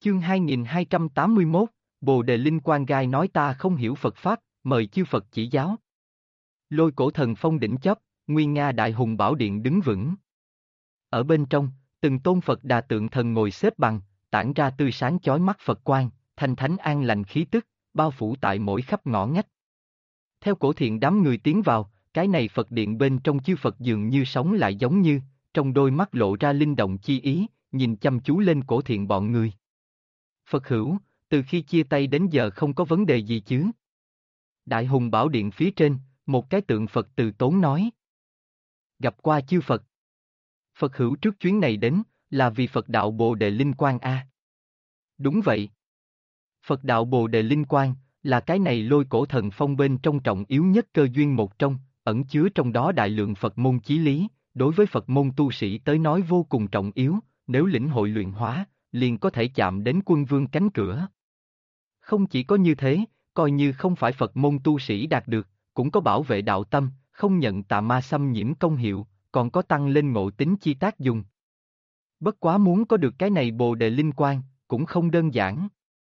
Chương 2281, Bồ Đề Linh Quan gai nói ta không hiểu Phật Pháp, mời chư Phật chỉ giáo. Lôi Cổ Thần Phong đỉnh chóp, nguy nga đại hùng bảo điện đứng vững. Ở bên trong, từng tôn Phật Đà tượng thần ngồi xếp bằng, tản ra tươi sáng chói mắt Phật quang, thanh thánh an lành khí tức, bao phủ tại mỗi khắp ngõ ngách. Theo Cổ Thiện đám người tiến vào, cái này Phật điện bên trong chư Phật dường như sống lại giống như, trong đôi mắt lộ ra linh động chi ý, nhìn chăm chú lên Cổ Thiện bọn người. Phật hữu, từ khi chia tay đến giờ không có vấn đề gì chứ? Đại hùng bảo điện phía trên, một cái tượng Phật từ tốn nói. Gặp qua chư Phật. Phật hữu trước chuyến này đến, là vì Phật đạo Bồ Đề Linh Quang a. Đúng vậy. Phật đạo Bồ Đề Linh Quang, là cái này Lôi Cổ Thần Phong bên trong trọng yếu nhất cơ duyên một trong, ẩn chứa trong đó đại lượng Phật môn chí lý, đối với Phật môn tu sĩ tới nói vô cùng trọng yếu, nếu lĩnh hội luyện hóa, liền có thể chạm đến quân vương cánh cửa. Không chỉ có như thế, coi như không phải Phật môn tu sĩ đạt được, cũng có bảo vệ đạo tâm, không nhận tà ma xâm nhiễm công hiệu, còn có tăng lên ngộ tính chi tác dùng. Bất quá muốn có được cái này Bồ Đề Linh Quang, cũng không đơn giản.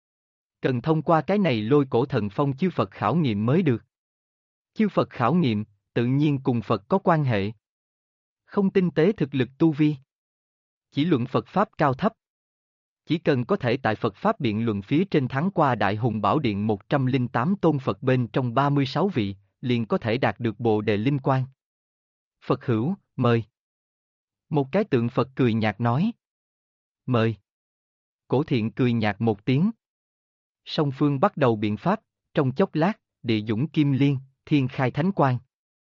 Cần thông qua cái này Lôi Cổ Thần Phong chư Phật khảo nghiệm mới được. Chư Phật khảo nghiệm, tự nhiên cùng Phật có quan hệ. Không tinh tế thực lực tu vi. Chỉ luận Phật Pháp cao thấp. Chỉ cần có thể tại Phật Pháp biện luận phía trên thắng qua Đại Hùng Bảo Điện 108 tôn Phật bên trong 36 vị, liền có thể đạt được Bồ Đề Linh Quang. Phật hữu, mời. Một cái tượng Phật cười nhạt nói. Mời. Cổ Thiện cười nhạt một tiếng. Song phương bắt đầu biện pháp, trong chốc lát, địa dũng kim liên, thiên khai thánh quang.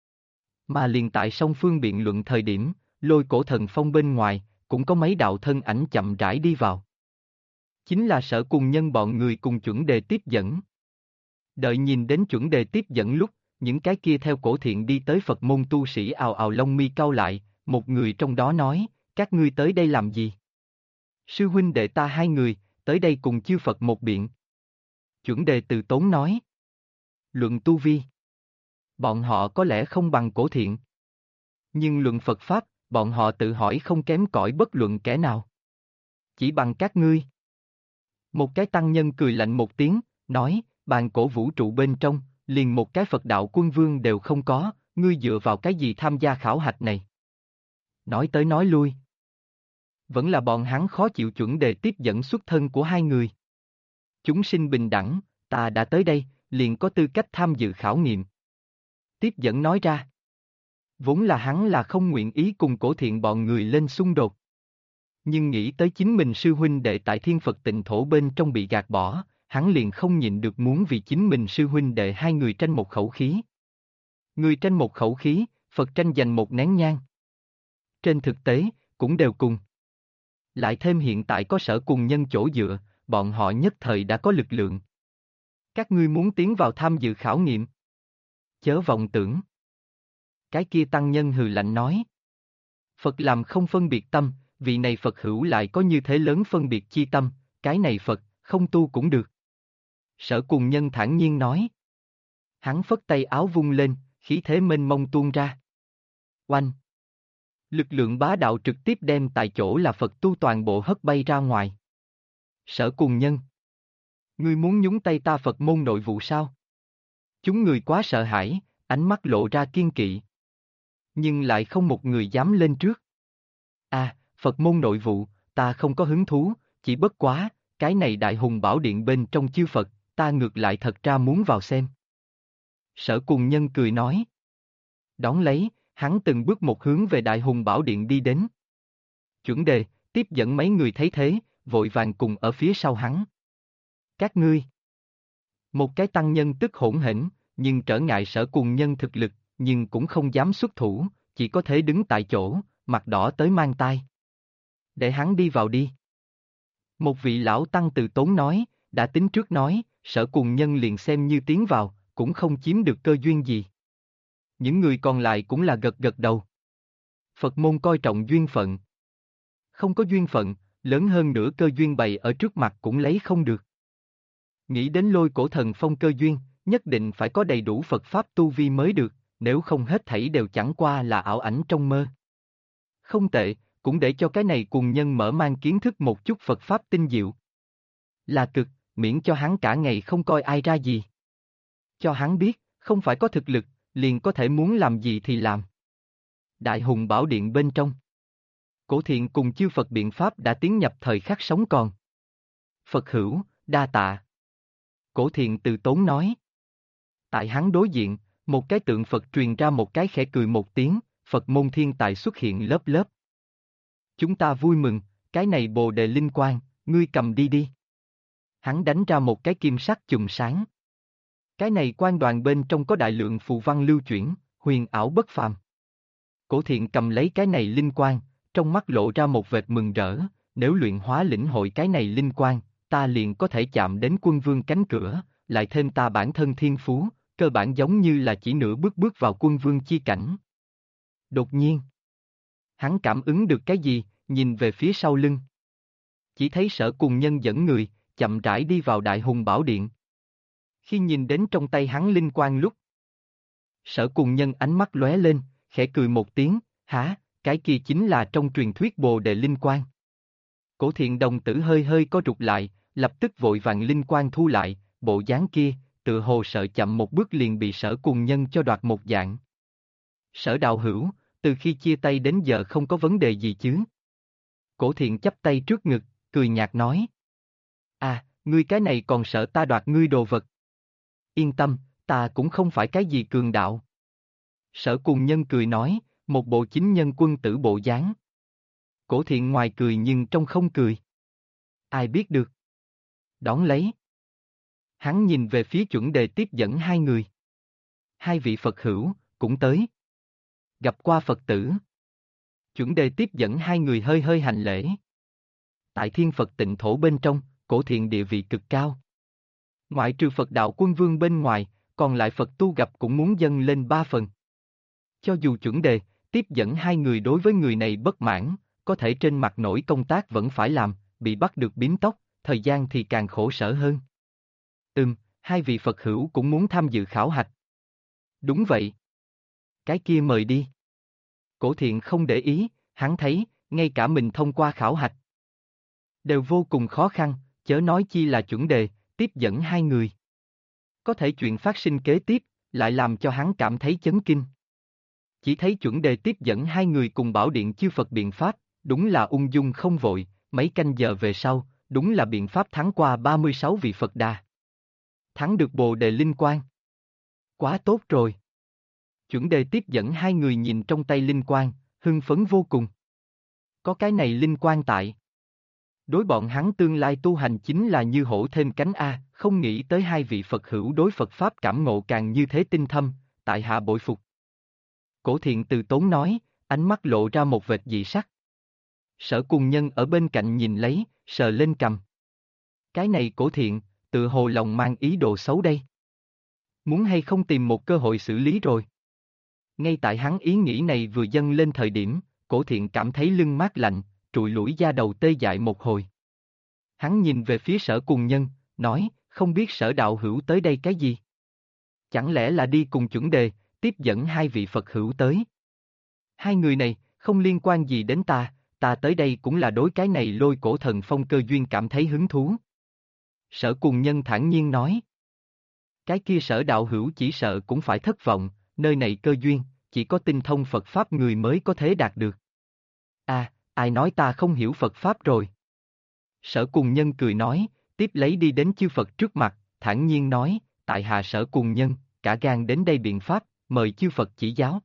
Mà liền tại song phương biện luận thời điểm, Lôi Cổ Thần Phong bên ngoài, cũng có mấy đạo thân ảnh chậm rãi đi vào. Chính là Sở Cùng Nhân bọn người cùng chuẩn đề tiếp dẫn. Đợi nhìn đến chuẩn đề tiếp dẫn lúc, những cái kia theo Cổ Thiện đi tới Phật môn tu sĩ ào ào lông mi cau lại, một người trong đó nói, các ngươi tới đây làm gì? Sư huynh đệ ta hai người, tới đây cùng chư Phật một biện. Chuẩn đề từ tốn nói. Luận tu vi. Bọn họ có lẽ không bằng Cổ Thiện. Nhưng luận Phật Pháp, bọn họ tự hỏi không kém cỏi bất luận kẻ nào. Chỉ bằng các ngươi. Một cái tăng nhân cười lạnh một tiếng, nói, bàn cổ vũ trụ bên trong, liền một cái Phật đạo quân vương đều không có, ngươi dựa vào cái gì tham gia khảo hạch này? Nói tới nói lui. Vẫn là bọn hắn khó chịu chuẩn đề tiếp dẫn xuất thân của hai người. Chúng sinh bình đẳng, ta đã tới đây, liền có tư cách tham dự khảo nghiệm. Tiếp dẫn nói ra. Vốn là hắn là không nguyện ý cùng Cổ Thiện bọn người lên xung đột. Nhưng nghĩ tới chính mình sư huynh đệ tại Thiên Phật Tịnh Thổ bên trong bị gạt bỏ, hắn liền không nhịn được muốn vì chính mình sư huynh đệ hai người tranh một khẩu khí. Người tranh một khẩu khí, Phật tranh giành một nén nhang. Trên thực tế, cũng đều cùng. Lại thêm hiện tại có Sở Cùng Nhân chỗ dựa, bọn họ nhất thời đã có lực lượng. Các ngươi muốn tiến vào tham dự khảo nghiệm. Chớ vọng tưởng. Cái kia tăng nhân hừ lạnh nói. Phật làm không phân biệt tâm, vị này Phật hữu lại có như thế lớn phân biệt chi tâm, cái này Phật, không tu cũng được. Sở Cùng Nhân thản nhiên nói. Hắn phất tay áo vung lên, khí thế mênh mông tuôn ra. Oanh! Lực lượng bá đạo trực tiếp đem tại chỗ là Phật tu toàn bộ hất bay ra ngoài. Sở Cùng Nhân. Ngươi muốn nhúng tay ta Phật môn nội vụ sao? Chúng người quá sợ hãi, ánh mắt lộ ra kiên kỵ. Nhưng lại không một người dám lên trước. Phật môn nội vụ, ta không có hứng thú, chỉ bất quá, cái này Đại Hùng Bảo Điện bên trong chư Phật, ta ngược lại thật ra muốn vào xem. Sở Cùng Nhân cười nói. Đón lấy, hắn từng bước một hướng về Đại Hùng Bảo Điện đi đến. Chuẩn đề, tiếp dẫn mấy người thấy thế, vội vàng cùng ở phía sau hắn. Các ngươi. Một cái tăng nhân tức hỗn hển, nhưng trở ngại Sở Cùng Nhân thực lực, nhưng cũng không dám xuất thủ, chỉ có thể đứng tại chỗ, mặt đỏ tới mang tai. Để hắn đi vào đi. Một vị lão tăng từ tốn nói, đã tính trước nói, Sở Cùng Nhân liền xem như tiến vào, cũng không chiếm được cơ duyên gì. Những người còn lại cũng là gật gật đầu. Phật môn coi trọng duyên phận. Không có duyên phận, lớn hơn nữa cơ duyên bày ở trước mặt cũng lấy không được. Nghĩ đến Lôi Cổ Thần Phong cơ duyên, nhất định phải có đầy đủ Phật Pháp tu vi mới được, nếu không hết thảy đều chẳng qua là ảo ảnh trong mơ. Không tệ, cũng để cho cái này cùng nhân mở mang kiến thức một chút Phật Pháp tinh diệu. Là cực, miễn cho hắn cả ngày không coi ai ra gì. Cho hắn biết, không phải có thực lực, liền có thể muốn làm gì thì làm. Đại Hùng Bảo Điện bên trong. Cổ Thiện cùng chư Phật biện pháp đã tiến nhập thời khắc sống còn. Phật hữu, đa tạ. Cổ Thiện từ tốn nói. Tại hắn đối diện, một cái tượng Phật truyền ra một cái khẽ cười một tiếng, Phật môn thiên tài xuất hiện lớp lớp. Chúng ta vui mừng, cái này Bồ Đề Linh Quang, ngươi cầm đi đi. Hắn đánh ra một cái kim sắc chùm sáng. Cái này quan đoàn bên trong có đại lượng phù văn lưu chuyển, huyền ảo bất phàm. Cổ Thiện cầm lấy cái này linh quang, trong mắt lộ ra một vệt mừng rỡ, nếu luyện hóa lĩnh hội cái này linh quang, ta liền có thể chạm đến quân vương cánh cửa, lại thêm ta bản thân thiên phú, cơ bản giống như là chỉ nửa bước bước vào quân vương chi cảnh. Đột nhiên, hắn cảm ứng được cái gì, nhìn về phía sau lưng. Chỉ thấy Sở Cùng Nhân dẫn người, chậm rãi đi vào Đại Hùng Bảo Điện. Khi nhìn đến trong tay hắn linh quang lúc, Sở Cùng Nhân ánh mắt lóe lên, khẽ cười một tiếng, hả, cái kia chính là trong truyền thuyết Bồ Đề Linh Quang. Cổ Thiện đồng tử hơi hơi co rụt lại, lập tức vội vàng linh quang thu lại, bộ dáng kia, tự hồ sợ chậm một bước liền bị Sở Cùng Nhân cho đoạt một dạng. Sở đạo hữu, từ khi chia tay đến giờ không có vấn đề gì chứ? Cổ Thiện chắp tay trước ngực, cười nhạt nói. À, ngươi cái này còn sợ ta đoạt ngươi đồ vật. Yên tâm, ta cũng không phải cái gì cường đạo. Sở Cùng Nhân cười nói, một bộ chính nhân quân tử bộ dáng. Cổ Thiện ngoài cười nhưng trong không cười. Ai biết được. Đón lấy. Hắn nhìn về phía chuẩn đề tiếp dẫn hai người. Hai vị Phật hữu, cũng tới. Gặp qua Phật tử. Chuẩn đề tiếp dẫn hai người hơi hơi hành lễ. Tại Thiên Phật Tịnh Thổ bên trong, Cổ Thiện địa vị cực cao. Ngoại trừ Phật đạo quân vương bên ngoài, còn lại Phật tu gặp cũng muốn dâng lên 3 phần. Cho dù chuẩn đề, tiếp dẫn hai người đối với người này bất mãn, có thể trên mặt nổi công tác vẫn phải làm, bị bắt được bím tóc, thời gian thì càng khổ sở hơn. Hai vị Phật hữu cũng muốn tham dự khảo hạch. Đúng vậy. Cái kia mời đi. Cổ Thiện không để ý, hắn thấy, ngay cả mình thông qua khảo hạch đều vô cùng khó khăn, chớ nói chi là chuẩn đề, tiếp dẫn hai người. Có thể chuyện phát sinh kế tiếp, lại làm cho hắn cảm thấy chấn kinh. Chỉ thấy chuẩn đề tiếp dẫn hai người cùng bảo điện chư Phật biện pháp, đúng là ung dung không vội, mấy canh giờ về sau, đúng là biện pháp thắng qua 36 vị Phật Đà. Thắng được Bồ Đề Linh Quang. Quá tốt rồi. Chuẩn đề tiếp dẫn hai người nhìn trong tay linh quang, hưng phấn vô cùng. Có cái này linh quang tại. Đối bọn hắn tương lai tu hành chính là như hổ thêm cánh A, không nghĩ tới hai vị Phật hữu đối Phật Pháp cảm ngộ càng như thế tinh thâm, tại hạ bội phục. Cổ Thiện từ tốn nói, ánh mắt lộ ra một vệt dị sắc. Sở Cùng Nhân ở bên cạnh nhìn lấy, sờ lên cằm. Cái này Cổ Thiện, tự hồ lòng mang ý đồ xấu đây. Muốn hay không tìm một cơ hội xử lý rồi. Ngay tại hắn ý nghĩ này vừa dâng lên thời điểm, Cổ Thiện cảm thấy lưng mát lạnh, trụi lủi da đầu tê dại một hồi. Hắn nhìn về phía Sở Cùng Nhân, nói, không biết Sở đạo hữu tới đây cái gì? Chẳng lẽ là đi cùng chuẩn đề, tiếp dẫn hai vị Phật hữu tới? Hai người này, không liên quan gì đến ta tới đây cũng là đối cái này Lôi Cổ Thần Phong cơ duyên cảm thấy hứng thú. Sở Cùng Nhân thản nhiên nói. Cái kia Sở đạo hữu chỉ sợ cũng phải thất vọng, nơi này cơ duyên, chỉ có tinh thông Phật Pháp người mới có thể đạt được. À, ai nói ta không hiểu Phật Pháp rồi? Sở Cùng Nhân cười nói, tiếp lấy đi đến chư Phật trước mặt, thản nhiên nói, tại hạ Sở Cùng Nhân, cả gan đến đây biện pháp, mời chư Phật chỉ giáo.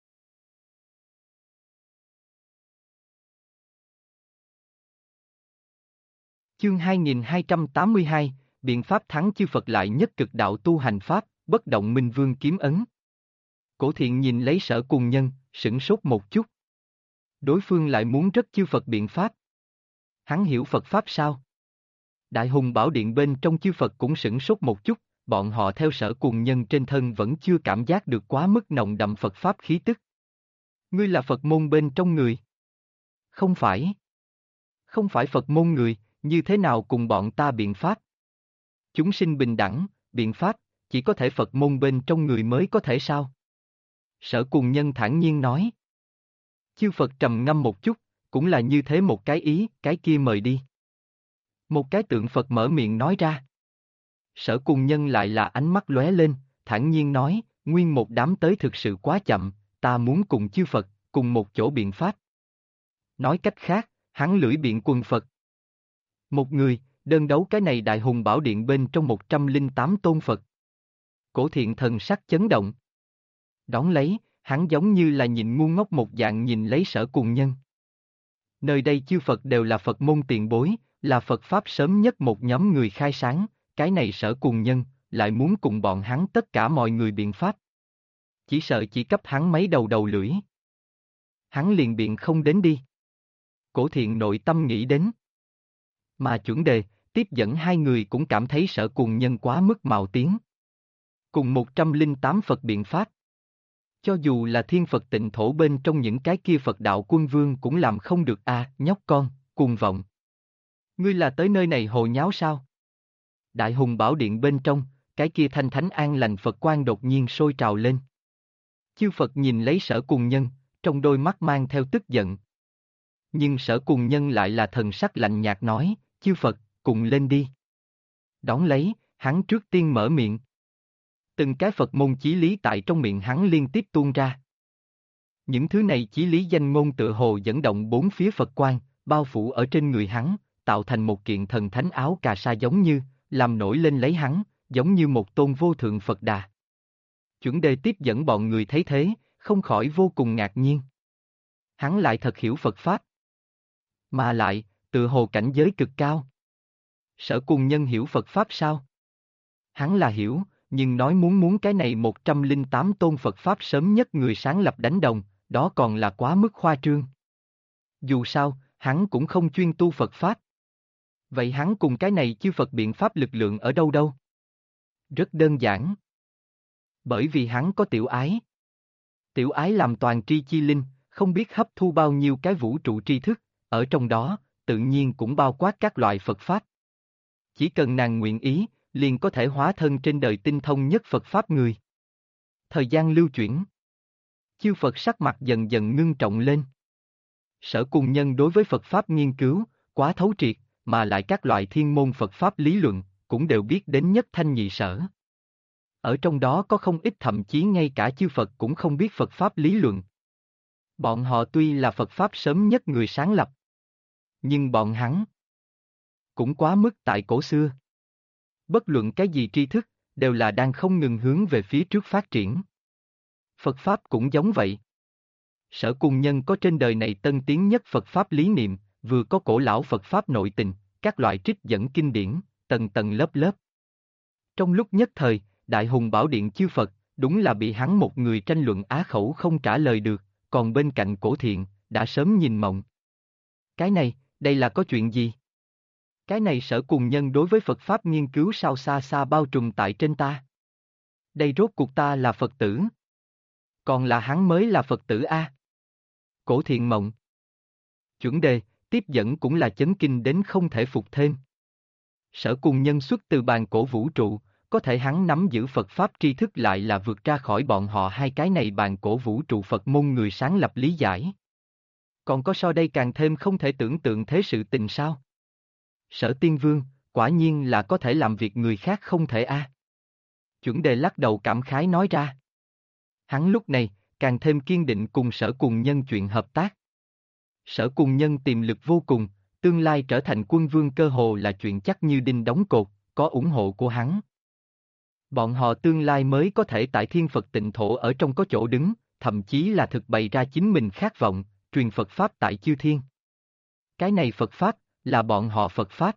Chương 2282, biện pháp thắng chư Phật lại nhất cực đạo tu hành Pháp, bất động minh vương kiếm ấn. Cổ Thiện nhìn lấy Sở Cùng Nhân, sửng sốt một chút. Đối phương lại muốn rất chư Phật biện pháp. Hắn hiểu Phật Pháp sao? Đại Hùng Bảo Điện bên trong chư Phật cũng sửng sốt một chút, bọn họ theo Sở Cùng Nhân trên thân vẫn chưa cảm giác được quá mức nồng đậm Phật Pháp khí tức. Ngươi là Phật môn bên trong người? Không phải. Không phải Phật môn người, như thế nào cùng bọn ta biện pháp? Chúng sinh bình đẳng, biện pháp, chỉ có thể Phật môn bên trong người mới có thể sao? Sở Cùng Nhân thản nhiên nói. Chư Phật trầm ngâm một chút, cũng là như thế một cái ý, cái kia mời đi. Một cái tượng Phật mở miệng nói ra. Sở Cùng Nhân lại là ánh mắt lóe lên, thản nhiên nói, nguyên một đám tới thực sự quá chậm, ta muốn cùng chư Phật, cùng một chỗ biện pháp. Nói cách khác, hắn lưỡi biện quần Phật. Một người, đơn đấu cái này Đại Hùng Bảo Điện bên trong 108 tôn Phật. Cổ Thiện thần sắc chấn động. Đón lấy, hắn giống như là nhìn ngu ngốc một dạng nhìn lấy Sở Cùng Nhân. Nơi đây chư Phật đều là Phật môn tiền bối, là Phật Pháp sớm nhất một nhóm người khai sáng, cái này Sở Cùng Nhân, lại muốn cùng bọn hắn tất cả mọi người biện pháp. Chỉ sợ chỉ cấp hắn mấy đầu lưỡi. Hắn liền biện không đến đi. Cổ Thiện nội tâm nghĩ đến. Mà chuẩn đề, tiếp dẫn hai người cũng cảm thấy Sở Cùng Nhân quá mức mạo tiếng. Cùng 108 Phật biện pháp. Cho dù là thiên Phật tịnh thổ bên trong những cái kia Phật đạo quân vương cũng làm không được nhóc con, cuồng vọng. Ngươi là tới nơi này hồ nháo sao? Đại Hùng Bảo Điện bên trong, cái kia thanh thánh an lành Phật quang đột nhiên sôi trào lên. Chư Phật nhìn lấy Sở Cùng Nhân, trong đôi mắt mang theo tức giận. Nhưng Sở Cùng Nhân lại là thần sắc lạnh nhạt nói, chư Phật, cùng lên đi. Đón lấy, hắn trước tiên mở miệng. Từng cái Phật môn chí lý tại trong miệng hắn liên tiếp tuôn ra. Những thứ này chí lý danh ngôn tựa hồ dẫn động bốn phía Phật quang, bao phủ ở trên người hắn, tạo thành một kiện thần thánh áo cà sa giống như, làm nổi lên lấy hắn, giống như một tôn vô thượng Phật Đà. Chuẩn đề tiếp dẫn bọn người thấy thế, không khỏi vô cùng ngạc nhiên. Hắn lại thật hiểu Phật Pháp. Mà lại, tự hồ cảnh giới cực cao. Sở Cùng Nhân hiểu Phật Pháp sao? Hắn là hiểu, nhưng nói muốn cái này 108 tôn Phật Pháp sớm nhất người sáng lập đánh đồng, đó còn là quá mức khoa trương. Dù sao, hắn cũng không chuyên tu Phật Pháp. Vậy hắn cùng cái này chư Phật biện pháp lực lượng ở đâu đâu? Rất đơn giản. Bởi vì hắn có tiểu ái. Tiểu ái làm toàn tri chi linh, không biết hấp thu bao nhiêu cái vũ trụ tri thức, ở trong đó, tự nhiên cũng bao quát các loại Phật Pháp. Chỉ cần nàng nguyện ý, liền có thể hóa thân trên đời tinh thông nhất Phật Pháp người. Thời gian lưu chuyển. Chư Phật sắc mặt dần dần ngưng trọng lên. Sở Cùng Nhân đối với Phật Pháp nghiên cứu, quá thấu triệt, mà lại các loại thiên môn Phật Pháp lý luận, cũng đều biết đến nhất thanh nhị sở. Ở trong đó có không ít thậm chí ngay cả chư Phật cũng không biết Phật Pháp lý luận. Bọn họ tuy là Phật Pháp sớm nhất người sáng lập, nhưng bọn hắn cũng quá mức tại cổ xưa. Bất luận cái gì tri thức, đều là đang không ngừng hướng về phía trước phát triển. Phật Pháp cũng giống vậy. Sở Cùng Nhân có trên đời này tân tiến nhất Phật Pháp lý niệm, vừa có cổ lão Phật Pháp nội tình, các loại trích dẫn kinh điển, tầng tầng lớp lớp. Trong lúc nhất thời, Đại Hùng Bảo Điện chư Phật, đúng là bị hắn một người tranh luận á khẩu không trả lời được, còn bên cạnh Cổ Thiện, đã sớm nhìn mộng. Cái này, đây là có chuyện gì? Cái này Sở Cùng Nhân đối với Phật Pháp nghiên cứu sao xa xa bao trùm tại trên ta. Đây rốt cuộc ta là Phật tử. Còn là hắn mới là Phật tử a. Cổ Thiện mộng. Chuẩn đề, tiếp dẫn cũng là chấn kinh đến không thể phục thêm. Sở Cùng Nhân xuất từ bàn cổ vũ trụ, có thể hắn nắm giữ Phật Pháp tri thức lại là vượt ra khỏi bọn họ hai cái này bàn cổ vũ trụ Phật môn người sáng lập lý giải. Còn có so đây càng thêm không thể tưởng tượng thế sự tình sao? Sở Tiên Vương, quả nhiên là có thể làm việc người khác không thể a. Chuẩn đề lắc đầu cảm khái nói ra. Hắn lúc này, càng thêm kiên định cùng Sở Cùng Nhân chuyện hợp tác. Sở Cùng Nhân tiềm lực vô cùng, tương lai trở thành quân vương cơ hồ là chuyện chắc như đinh đóng cột, có ủng hộ của hắn. Bọn họ tương lai mới có thể tại thiên Phật tịnh thổ ở trong có chỗ đứng, thậm chí là thực bày ra chính mình khát vọng, truyền Phật Pháp tại chư thiên. Cái này Phật Pháp, là bọn họ Phật Pháp,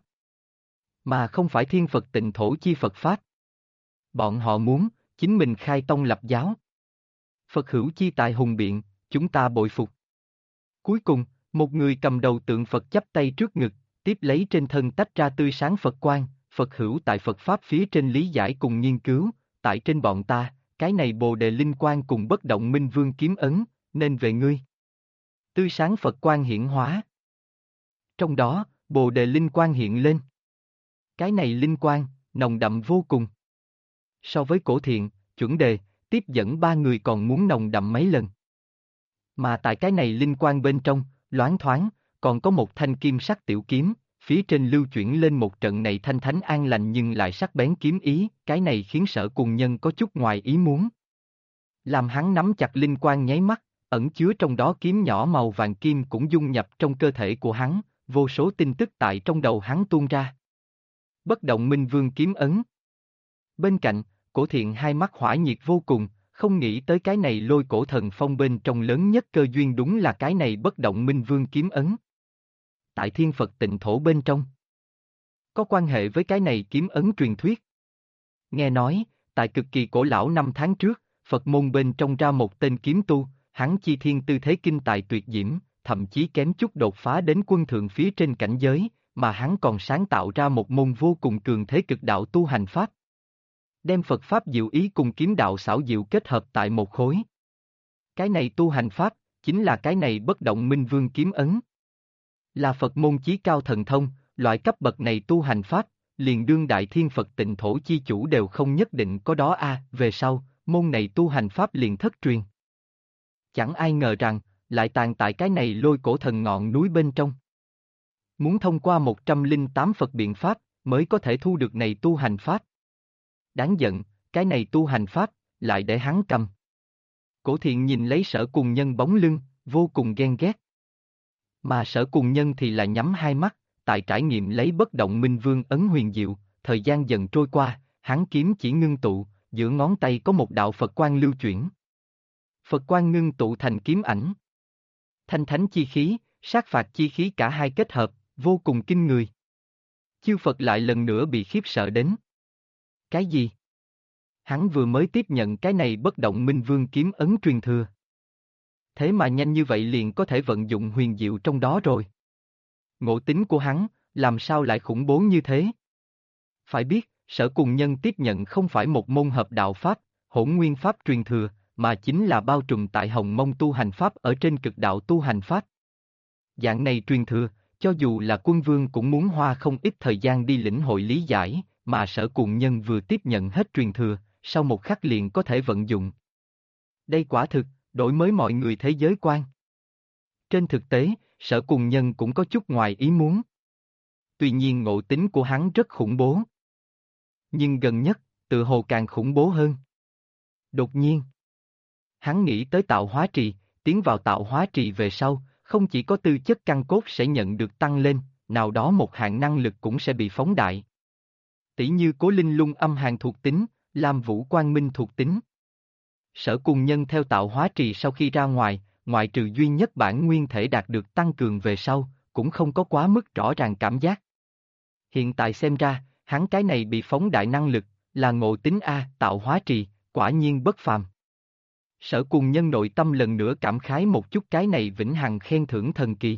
mà không phải thiên Phật tịnh thổ chi Phật Pháp. Bọn họ muốn, chính mình khai tông lập giáo. Phật hữu chi tại hùng biện, chúng ta bội phục. Cuối cùng, một người cầm đầu tượng Phật chắp tay trước ngực, tiếp lấy trên thân tách ra tươi sáng Phật quang, Phật hữu tại Phật Pháp phía trên lý giải cùng nghiên cứu, tại trên bọn ta, cái này Bồ Đề Linh Quang cùng bất động minh vương kiếm ấn, nên về ngươi. Tươi sáng Phật quang hiển hóa. Trong đó, Bồ Đề Linh Quang hiện lên. Cái này Linh Quang, nồng đậm vô cùng. So với Cổ Thiện, Chuẩn Đề, tiếp dẫn ba người còn muốn nồng đậm mấy lần. Mà tại cái này Linh Quang bên trong, loáng thoáng, còn có một thanh kim sắc tiểu kiếm, phía trên lưu chuyển lên một trận này thanh thánh an lành nhưng lại sắc bén kiếm ý, cái này khiến Sở Cùng Nhân có chút ngoài ý muốn. Làm hắn nắm chặt linh quang nháy mắt, ẩn chứa trong đó kiếm nhỏ màu vàng kim cũng dung nhập trong cơ thể của hắn, vô số tin tức tại trong đầu hắn tuôn ra. Bất động minh vương kiếm ấn. Bên cạnh, Cổ Thiện hai mắt hỏa nhiệt vô cùng, không nghĩ tới cái này lôi cổ thần phong bên trong lớn nhất cơ duyên đúng là cái này bất động minh vương kiếm ấn. Tại thiên Phật tịnh thổ bên trong. Có quan hệ với cái này kiếm ấn truyền thuyết. Nghe nói, tại cực kỳ cổ lão năm tháng trước, Phật môn bên trong ra một tên kiếm tu, hắn chi thiên tư thế kinh tài tuyệt diễm, thậm chí kém chút đột phá đến quân thượng phía trên cảnh giới, mà hắn còn sáng tạo ra một môn vô cùng cường thế cực đạo tu hành pháp. Đem Phật pháp diệu ý cùng kiếm đạo xảo diệu kết hợp tại một khối. Cái này tu hành pháp, chính là cái này bất động minh vương kiếm ấn. Là Phật môn chí cao thần thông, loại cấp bậc này tu hành pháp, liền đương đại thiên Phật tịnh thổ chi chủ đều không nhất định có đó về sau, môn này tu hành pháp liền thất truyền. Chẳng ai ngờ rằng, lại tàn tại cái này lôi cổ thần ngọn núi bên trong. Muốn thông qua 108 Phật biện pháp, mới có thể thu được này tu hành pháp. Đáng giận, cái này tu hành pháp, lại để hắn cầm. Cổ Thiện nhìn lấy Sở Cùng Nhân bóng lưng, vô cùng ghen ghét. Mà Sở Cùng Nhân thì là nhắm hai mắt, tại trải nghiệm lấy bất động minh vương ấn huyền diệu, thời gian dần trôi qua, hắn kiếm chỉ ngưng tụ, giữa ngón tay có một đạo Phật quang lưu chuyển. Phật quang ngưng tụ thành kiếm ảnh. Thanh thánh chi khí, sát phạt chi khí cả hai kết hợp, vô cùng kinh người. Chư Phật lại lần nữa bị khiếp sợ đến. Cái gì? Hắn vừa mới tiếp nhận cái này bất động minh vương kiếm ấn truyền thừa. Thế mà nhanh như vậy liền có thể vận dụng huyền diệu trong đó rồi. Ngộ tính của hắn, làm sao lại khủng bố như thế? Phải biết, Sở Cùng Nhân tiếp nhận không phải một môn hợp đạo pháp, hỗn nguyên pháp truyền thừa, mà chính là bao trùm tại hồng mông tu hành pháp ở trên cực đạo tu hành pháp. Dạng này truyền thừa, cho dù là quân vương cũng muốn hoa không ít thời gian đi lĩnh hội lý giải, mà Sở Cùng Nhân vừa tiếp nhận hết truyền thừa, sau một khắc liền có thể vận dụng. Đây quả thực, đổi mới mọi người thế giới quan. Trên thực tế, Sở Cùng Nhân cũng có chút ngoài ý muốn. Tuy nhiên ngộ tính của hắn rất khủng bố. Nhưng gần nhất, tự hồ càng khủng bố hơn. Đột nhiên, hắn nghĩ tới tạo hóa trì, tiến vào tạo hóa trì về sau, không chỉ có tư chất căn cốt sẽ nhận được tăng lên, nào đó một hạng năng lực cũng sẽ bị phóng đại. Tỷ như Cố Linh Lung âm hàn thuộc tính, Lam Vũ Quang Minh thuộc tính. Sở Cùng Nhân theo tạo hóa trì sau khi ra ngoài, ngoại trừ duy nhất bản nguyên thể đạt được tăng cường về sau, cũng không có quá mức rõ ràng cảm giác. Hiện tại xem ra, hắn cái này bị phóng đại năng lực, là ngộ tính tạo hóa trì, quả nhiên bất phàm. Sở Cùng Nhân nội tâm lần nữa cảm khái một chút cái này vĩnh hằng khen thưởng thần kỳ.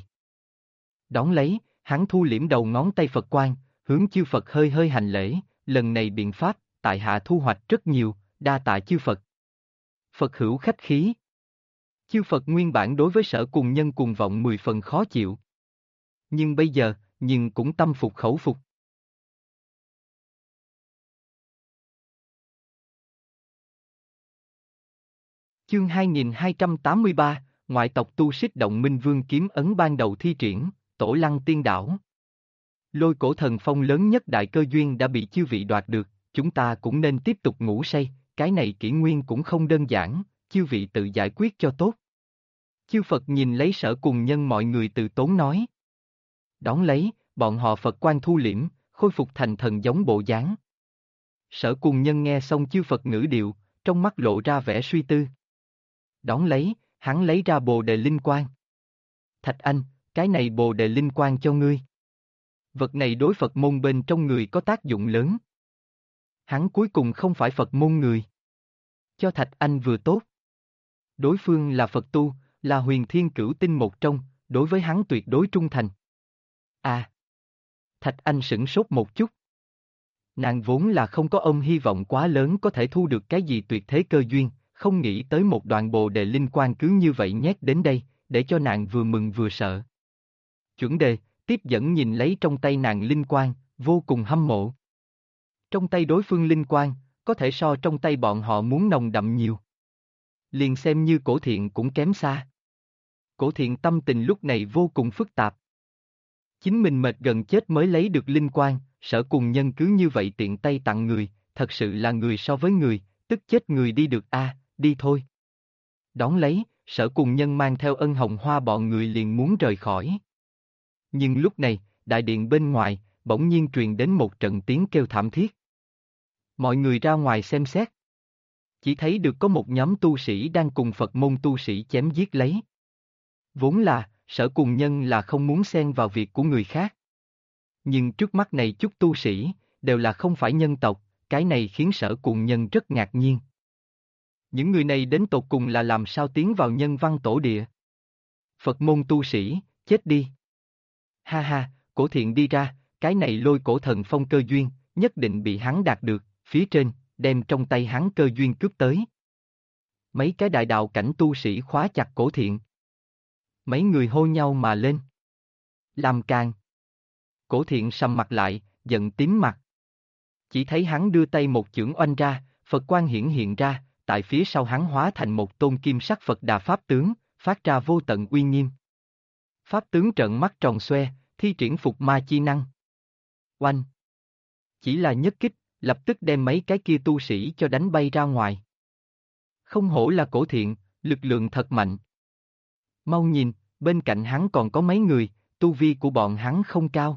Đón lấy, hắn thu liễm đầu ngón tay Phật quang, hướng chư Phật hơi hơi hành lễ, lần này biện pháp, tại hạ thu hoạch rất nhiều, đa tạ chư Phật. Phật hữu khách khí. Chư Phật nguyên bản đối với Sở Cùng Nhân cuồng vọng 10 phần khó chịu. Nhưng bây giờ, cũng tâm phục khẩu phục. Chương 2283, ngoại tộc tu xích động minh vương kiếm ấn ban đầu thi triển, Tổ Lăng Tiên Đảo. Lôi cổ thần phong lớn nhất đại cơ duyên đã bị chư vị đoạt được, chúng ta cũng nên tiếp tục ngủ say, cái này kỷ nguyên cũng không đơn giản, chư vị tự giải quyết cho tốt. Chư Phật nhìn lấy Sở Cùng Nhân mọi người từ tốn nói. Đón lấy, bọn họ Phật quan thu liễm, khôi phục thành thần giống bộ dáng. Sở Cùng Nhân nghe xong chư Phật ngữ điệu, trong mắt lộ ra vẻ suy tư. Đón lấy, hắn lấy ra bồ đề linh quang. Thạch Anh, cái này bồ đề linh quang cho ngươi. Vật này đối Phật môn bên trong người có tác dụng lớn. Hắn cuối cùng không phải Phật môn người. Cho Thạch Anh vừa tốt. Đối phương là Phật tu, là huyền thiên cửu tinh một trong, đối với hắn tuyệt đối trung thành. Thạch Anh sửng sốt một chút. Nàng vốn là không có hy vọng quá lớn có thể thu được cái gì tuyệt thế cơ duyên, không nghĩ tới một đoạn bồ đề linh quang cứ như vậy nhét đến đây, để cho nàng vừa mừng vừa sợ. Chuẩn đề, tiếp dẫn nhìn lấy trong tay nàng linh quang, vô cùng hâm mộ. Trong tay đối phương linh quang, có thể so trong tay bọn họ muốn nồng đậm nhiều. Liền xem như Cổ Thiện cũng kém xa. Cổ Thiện tâm tình lúc này vô cùng phức tạp. Chính mình mệt gần chết mới lấy được linh quan, Sở Cùng Nhân cứ như vậy tiện tay tặng người, thật sự là người so với người, tức chết người đi được a, đi thôi. Đón lấy, Sở Cùng Nhân mang theo Ân Hồng Hoa bọn người liền muốn rời khỏi. Nhưng lúc này, đại điện bên ngoài, bỗng nhiên truyền đến một trận tiếng kêu thảm thiết. Mọi người ra ngoài xem xét. Chỉ thấy được có một nhóm tu sĩ đang cùng Phật môn tu sĩ chém giết lấy. Vốn là, Sở Cùng Nhân là không muốn xen vào việc của người khác. Nhưng trước mắt này chút tu sĩ, đều là không phải nhân tộc, cái này khiến Sở Cùng Nhân rất ngạc nhiên. Những người này đến tột cùng là làm sao tiến vào nhân văn tổ địa? Phật môn tu sĩ, chết đi. Ha ha, Cổ Thiện đi ra, cái này lôi cổ thần phong cơ duyên, nhất định bị hắn đạt được, phía trên, đem trong tay hắn cơ duyên cướp tới. Mấy cái đại đạo cảnh tu sĩ khóa chặt Cổ Thiện. Mấy người hô nhau mà lên. Làm càng. Cổ Thiện sầm mặt lại, giận tím mặt. Chỉ thấy hắn đưa tay một chưởng oanh ra, Phật quang hiển hiện ra, tại phía sau hắn hóa thành một tôn kim sắc Phật Đà Pháp tướng, phát ra vô tận uy nghiêm. Pháp tướng trợn mắt tròn xoe, thi triển phục ma chi năng. Oanh! Chỉ là nhất kích, lập tức đem mấy cái kia tu sĩ cho đánh bay ra ngoài. Không hổ là Cổ Thiện, lực lượng thật mạnh. Mau nhìn, bên cạnh hắn còn có mấy người, tu vi của bọn hắn không cao.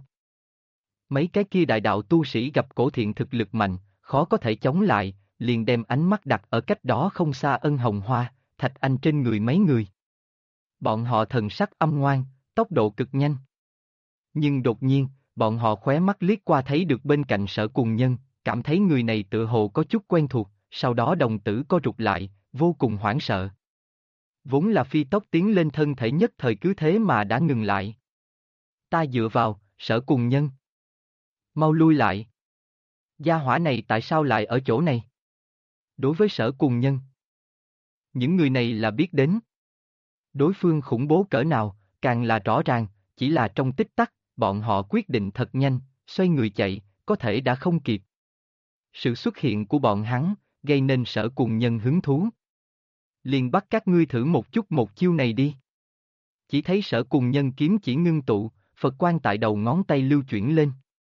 Mấy cái kia đại đạo tu sĩ gặp Cổ Thiện thực lực mạnh, khó có thể chống lại, liền đem ánh mắt đặt ở cách đó không xa Ân Hồng Hoa, Thạch Anh trên người mấy người. Bọn họ thần sắc âm ngoan, tốc độ cực nhanh. Nhưng đột nhiên, bọn họ khóe mắt liếc qua thấy được bên cạnh Sở Cùng Nhân, cảm thấy người này tựa hồ có chút quen thuộc, sau đó đồng tử co rụt lại, vô cùng hoảng sợ. Vốn là phi tốc tiến lên thân thể nhất thời cứ thế mà đã ngừng lại. Ta dựa vào, Sở Cùng Nhân. Mau lui lại. Gia hỏa này tại sao lại ở chỗ này? Đối với Sở Cùng Nhân, những người này là biết đến. Đối phương khủng bố cỡ nào, càng là rõ ràng, chỉ là trong tích tắc, bọn họ quyết định thật nhanh, xoay người chạy, có thể đã không kịp. Sự xuất hiện của bọn hắn, gây nên Sở Cùng Nhân hứng thú. Liền bắt các ngươi thử một chút một chiêu này đi. Chỉ thấy Sở Cùng Nhân kiếm chỉ ngưng tụ, Phật quang tại đầu ngón tay lưu chuyển lên.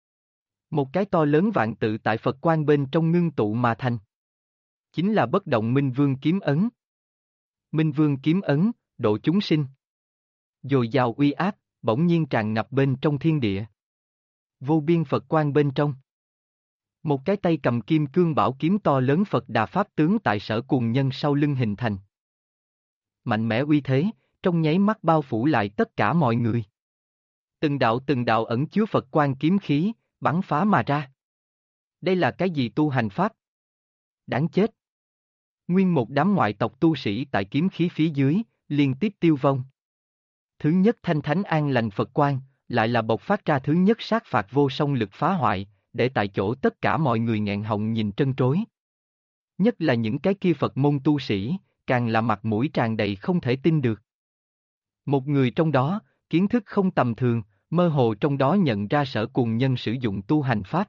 Một cái to lớn vạn tự tại Phật quang bên trong ngưng tụ mà thành. Chính là bất động Minh Vương kiếm ấn. Minh Vương kiếm ấn, độ chúng sinh. Dồi dào uy áp, bỗng nhiên tràn ngập bên trong thiên địa. Vô biên Phật quang bên trong. Một cái tay cầm kim cương bảo kiếm to lớn Phật Đà Pháp tướng tại Sở Cùng Nhân sau lưng hình thành. Mạnh mẽ uy thế, trong nháy mắt bao phủ lại tất cả mọi người. Từng đạo ẩn chứa Phật quang kiếm khí, bắn phá mà ra. Đây là cái gì tu hành pháp? Đáng chết. Nguyên một đám ngoại tộc tu sĩ tại kiếm khí phía dưới, liên tiếp tiêu vong. Thứ nhất thanh thánh an lành Phật quang, lại là bộc phát ra thứ nhất sát phạt vô song lực phá hoại, để tại chỗ tất cả mọi người nghẹn họng nhìn trân trối. Nhất là những cái kia Phật môn tu sĩ, càng là mặt mũi tràn đầy không thể tin được. Một người trong đó, kiến thức không tầm thường, mơ hồ trong đó nhận ra Sở Cùng Nhân sử dụng tu hành pháp.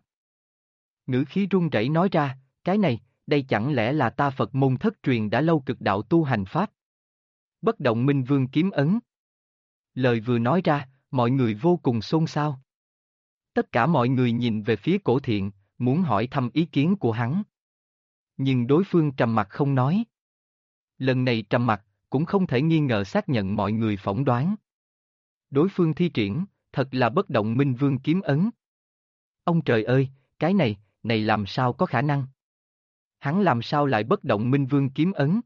Ngữ khí run rẩy nói ra, cái này, đây chẳng lẽ là ta Phật môn thất truyền đã lâu cực đạo tu hành pháp? Bất động Minh Vương kiếm ấn. Lời vừa nói ra, mọi người vô cùng xôn xao. Tất cả mọi người nhìn về phía Cổ Thiện, muốn hỏi thăm ý kiến của hắn. Nhưng đối phương trầm mặc không nói. Lần này trầm mặc, cũng không thể nghi ngờ xác nhận mọi người phỏng đoán. Đối phương thi triển, thật là bất động Minh Vương kiếm ấn. Ông trời ơi, cái này làm sao có khả năng? Hắn làm sao lại bất động Minh Vương kiếm ấn?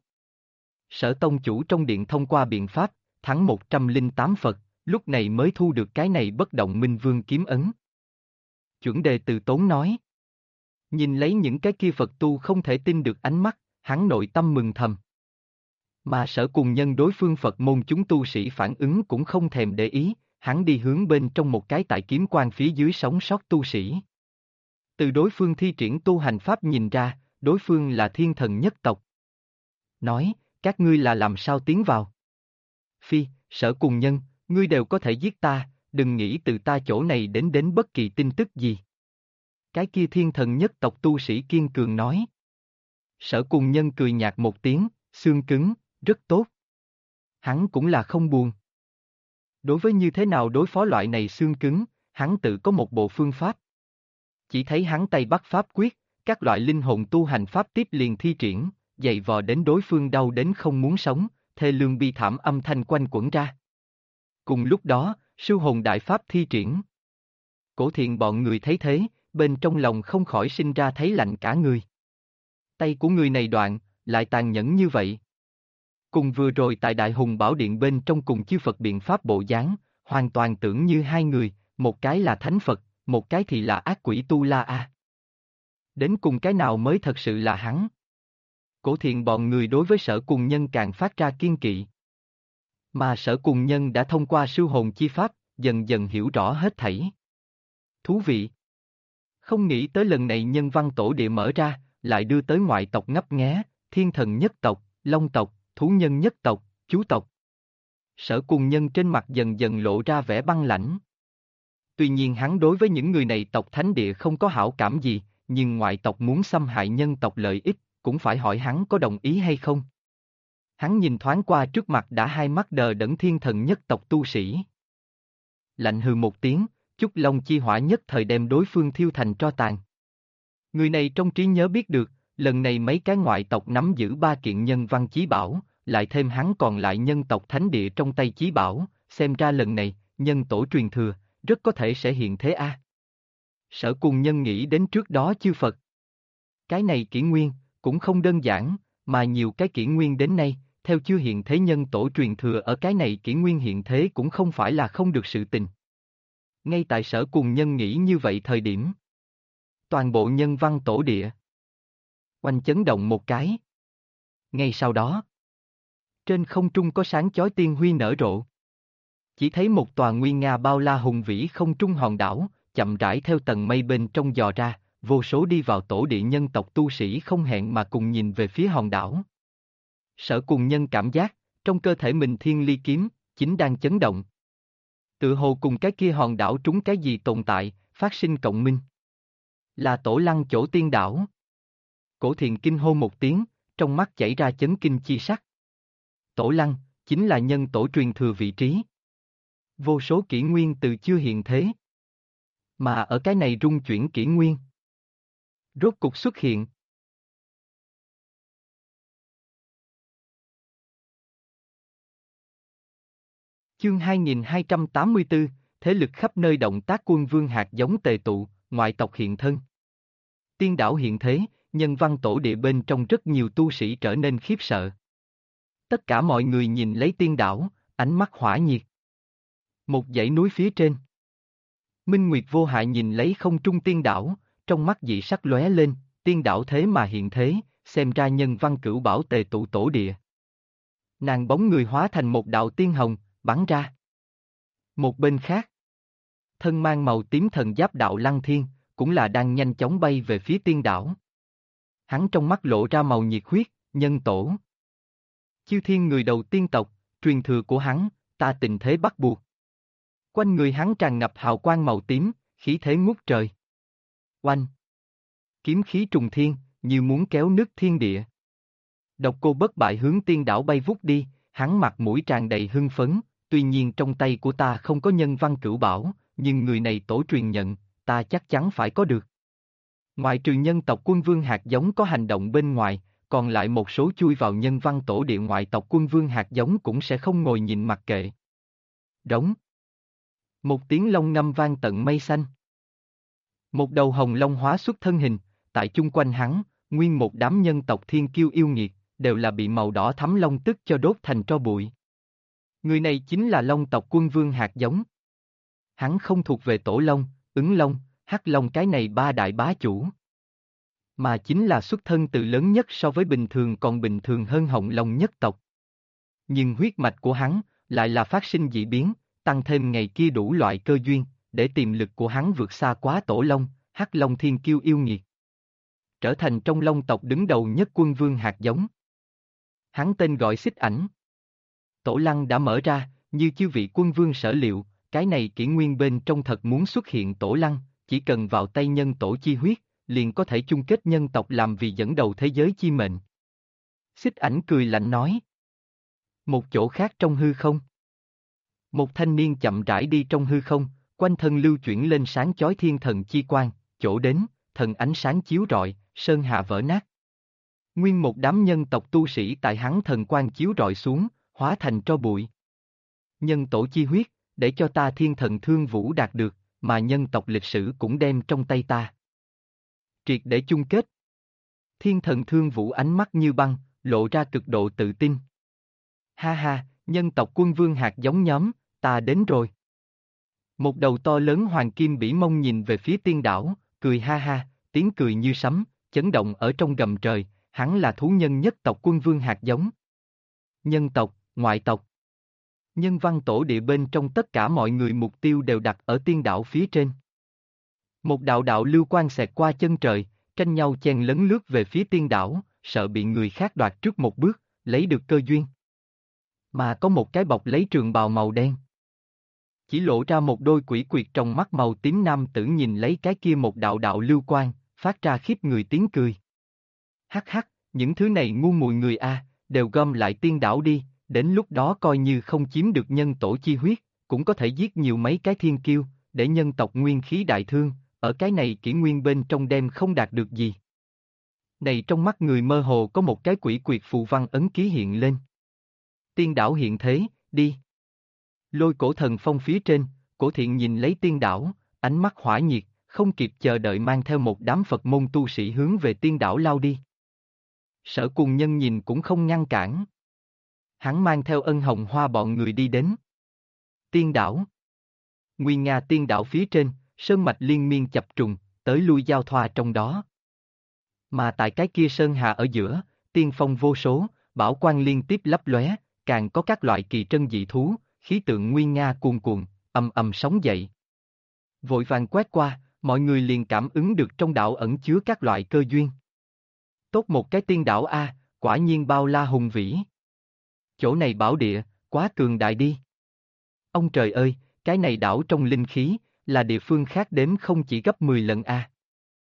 Sở tông chủ trong điện thông qua biện pháp, thắng 108 Phật, lúc này mới thu được cái này bất động Minh Vương kiếm ấn. Chuẩn đề từ tốn nói. Nhìn lấy những cái kia Phật tu không thể tin được ánh mắt, hắn nội tâm mừng thầm. Mà Sở Cùng Nhân đối phương Phật môn chúng tu sĩ phản ứng cũng không thèm để ý, hắn đi hướng bên trong một cái tại kiếm quan phía dưới sống sót tu sĩ. Từ đối phương thi triển tu hành pháp nhìn ra, đối phương là thiên thần nhất tộc. Nói, các ngươi là làm sao tiến vào? Phi, Sở Cùng Nhân, ngươi đều có thể giết ta, đừng nghĩ từ ta chỗ này đến bất kỳ tin tức gì. Cái kia thiên thần nhất tộc tu sĩ kiên cường nói. Sở Cùng Nhân cười nhạt một tiếng, xương cứng, rất tốt. Hắn cũng là không buồn. Đối với như thế nào đối phó loại này xương cứng, hắn tự có một bộ phương pháp. Chỉ thấy hắn tay bắt pháp quyết, các loại linh hồn tu hành pháp tiếp liền thi triển, dày vò đến đối phương đau đến không muốn sống, thê lương bi thảm âm thanh quanh quẩn ra. Cùng lúc đó, sư hồn đại pháp thi triển. Cổ thiện bọn người thấy thế, bên trong lòng không khỏi sinh ra thấy lạnh cả người. Tay của người này đoạn, lại tàn nhẫn như vậy. Cùng vừa rồi tại Đại Hùng Bảo Điện bên trong cùng chư Phật biện pháp bộ dáng, hoàn toàn tưởng như hai người, một cái là Thánh Phật, một cái thì là ác quỷ Tu La A. Đến cùng cái nào mới thật sự là hắn? Cổ thiện bọn người đối với Sở Cùng Nhân càng phát ra kiên kỵ. Mà Sở Cùng Nhân đã thông qua sư hồn chi pháp, dần dần hiểu rõ hết thảy. Thú vị! Không nghĩ tới lần này nhân văn tổ địa mở ra, lại đưa tới ngoại tộc ngấp nghé, thiên thần nhất tộc, long tộc, thú nhân nhất tộc, chú tộc. Sở Cùng Nhân trên mặt dần dần lộ ra vẻ băng lãnh. Tuy nhiên hắn đối với những người này tộc thánh địa không có hảo cảm gì, nhưng ngoại tộc muốn xâm hại nhân tộc lợi ích, cũng phải hỏi hắn có đồng ý hay không. Hắn nhìn thoáng qua trước mặt đã hai mắt đờ đẫn thiên thần nhất tộc tu sĩ. Lạnh hừ một tiếng, Chúc Long chi hỏa nhất thời đem đối phương thiêu thành tro tàn. Người này trong trí nhớ biết được, lần này mấy cái ngoại tộc nắm giữ 3 kiện nhân văn chí bảo, lại thêm hắn còn lại nhân tộc thánh địa trong tay chí bảo, xem ra lần này, nhân tổ truyền thừa, rất có thể sẽ hiện thế a. Sở Cùng Nhân nghĩ đến trước đó chư Phật. Cái này kỷ nguyên, cũng không đơn giản, mà nhiều cái kỷ nguyên đến nay, theo chưa hiện thế nhân tổ truyền thừa ở cái này kỷ nguyên hiện thế cũng không phải là không được sự tình. Ngay tại Sở Cùng Nhân nghĩ như vậy thời điểm, toàn bộ nhân văn tổ địa oanh chấn động một cái. Ngay sau đó, trên không trung có sáng chói tiên huy nở rộ. Chỉ thấy một tòa nguy nga bao la hùng vĩ không trung hòn đảo, chậm rãi theo tầng mây bên trong dò ra, vô số đi vào tổ địa nhân tộc tu sĩ không hẹn mà cùng nhìn về phía hòn đảo. Sở Cùng Nhân cảm giác, trong cơ thể mình thiên ly kiếm, chính đang chấn động. Tự hồ cùng cái kia hòn đảo trúng cái gì tồn tại, phát sinh cộng minh. Là Tổ Lăng chỗ tiên đảo. Cổ thiện kinh hô một tiếng, trong mắt chảy ra chấn kinh chi sắc. Tổ Lăng, chính là nhân tổ truyền thừa vị trí. Vô số kỷ nguyên từ chưa hiện thế. Mà ở cái này rung chuyển kỷ nguyên. Rốt cục xuất hiện. Chương 2284, thế lực khắp nơi động tác quân vương hạt giống tề tụ, ngoại tộc hiện thân. Tiên đảo hiện thế, nhân văn tổ địa bên trong rất nhiều tu sĩ trở nên khiếp sợ. Tất cả mọi người nhìn lấy tiên đảo, ánh mắt hỏa nhiệt. Một dãy núi phía trên. Minh Nguyệt vô hại nhìn lấy không trung tiên đảo, trong mắt dị sắc lóe lên, tiên đảo thế mà hiện thế, xem ra nhân văn cửu bảo tề tụ tổ địa. Nàng bóng người hóa thành một đạo tiên hồng, bắn ra. Một bên khác, thân mang màu tím thần giáp đạo Lăng Thiên, cũng là đang nhanh chóng bay về phía tiên đảo. Hắn trong mắt lộ ra màu nhiệt huyết, nhân tổ. Chư thiên người đầu tiên tộc, truyền thừa của hắn, ta tình thế bắt buộc. Quanh người hắn tràn ngập hào quang màu tím, khí thế ngút trời. Oanh! Kiếm khí trùng thiên, như muốn kéo nước thiên địa. Độc Cô Bất Bại hướng tiên đảo bay vút đi, hắn mặt mũi tràn đầy hưng phấn, tuy nhiên trong tay của ta không có nhân văn cửu bảo, nhưng người này tổ truyền nhận, ta chắc chắn phải có được. Ngoại trừ nhân tộc quân vương hạt giống có hành động bên ngoài, còn lại một số chui vào nhân văn tổ địa ngoại tộc quân vương hạt giống cũng sẽ không ngồi nhìn mặc kệ. Đống. Một tiếng long ngâm vang tận mây xanh. Một đầu hồng long hóa xuất thân hình, tại chung quanh hắn, nguyên một đám nhân tộc thiên kiêu yêu nghiệt, đều là bị màu đỏ thắm long tức cho đốt thành tro bụi. Người này chính là long tộc quân vương hạt giống. Hắn không thuộc về Tổ Long, Ứng Long, Hắc Long cái này 3 đại bá chủ. Mà chính là xuất thân từ lớn nhất so với bình thường còn bình thường hơn Hồng Long nhất tộc. Nhưng huyết mạch của hắn, lại là phát sinh dị biến, tăng thêm ngày kia đủ loại cơ duyên, để tiềm lực của hắn vượt xa quá Tổ Long, Hắc Long thiên kiêu yêu nghiệt. Trở thành trong Long tộc đứng đầu nhất quân vương hạt giống. Hắn tên gọi Xích Ảnh. Tổ Lăng đã mở ra, như chư vị quân vương sở liệu, cái này kỷ nguyên bên trong thật muốn xuất hiện Tổ Lăng, chỉ cần vào tay nhân tổ chi huyết, liền có thể chung kết nhân tộc làm vì dẫn đầu thế giới chi mệnh. Xích Ảnh cười lạnh nói. Một chỗ khác trong hư không. Một thanh niên chậm rãi đi trong hư không, quanh thân lưu chuyển lên sáng chói thiên thần chi quang, chỗ đến, thần ánh sáng chiếu rọi, sơn hà vỡ nát. Nguyên một đám nhân tộc tu sĩ tại hắn thần quang chiếu rọi xuống, hóa thành tro bụi. Nhân tổ chi huyết, để cho ta thiên thần thương vũ đạt được, mà nhân tộc lịch sử cũng đem trong tay ta. Triệt để chung kết. Thiên thần thương vũ ánh mắt như băng, lộ ra cực độ tự tin. Ha ha, nhân tộc quân vương hạt giống nhóm, ta đến rồi. Một đầu to lớn hoàng kim bỉ mông nhìn về phía tiên đảo, cười ha ha, tiếng cười như sấm, chấn động ở trong gầm trời, hắn là thú nhân nhất tộc quân vương hạt giống. Nhân tộc, ngoại tộc. Nhân văn tổ địa bên trong tất cả mọi người mục tiêu đều đặt ở tiên đảo phía trên. Một đạo đạo lưu quang xẹt qua chân trời, tranh nhau chen lấn lướt về phía tiên đảo, sợ bị người khác đoạt trước một bước, lấy được cơ duyên. Mà có một cái bọc lấy trường bào màu đen. Chỉ lộ ra một đôi quỷ quyệt trong mắt màu tím nam tử nhìn lấy cái kia một đạo đạo lưu quang, phát ra khiếp người tiếng cười. Hắc hắc, những thứ này ngu muội người a, đều gom lại tiên đảo đi, đến lúc đó coi như không chiếm được nhân tổ chi huyết, cũng có thể giết nhiều mấy cái thiên kiêu, để nhân tộc nguyên khí đại thương, ở cái này kỷ nguyên bên trong đem không đạt được gì. Này trong mắt người mơ hồ có một cái quỷ quyệt phù văn ấn ký hiện lên. Tiên đảo hiện thế, đi. Lôi cổ thần phong phía trên, cổ thiện nhìn lấy tiên đảo, ánh mắt hỏa nhiệt, không kịp chờ đợi mang theo một đám Phật môn tu sĩ hướng về tiên đảo lao đi. Sở Cùng Nhân nhìn cũng không ngăn cản. Hắn mang theo Ân Hồng Hoa bọn người đi đến. Tiên đảo. Nguyên Nga tiên đảo phía trên, sơn mạch liên miên chập trùng, tới lui giao thoa trong đó. Mà tại cái kia sơn hà ở giữa, tiên phong vô số, bảo quang liên tiếp lấp lóe, càng có các loại kỳ trân dị thú, khí tượng nguy nga cuồn cuộn, ầm ầm sóng dậy. Vội vàng quét qua, mọi người liền cảm ứng được trong đảo ẩn chứa các loại cơ duyên. Tốt một cái tiên đảo a, quả nhiên bao la hùng vĩ. Chỗ này bảo địa, quá cường đại đi. Ông trời ơi, cái này đảo trong linh khí, là địa phương khác đếm không chỉ gấp 10 lần a.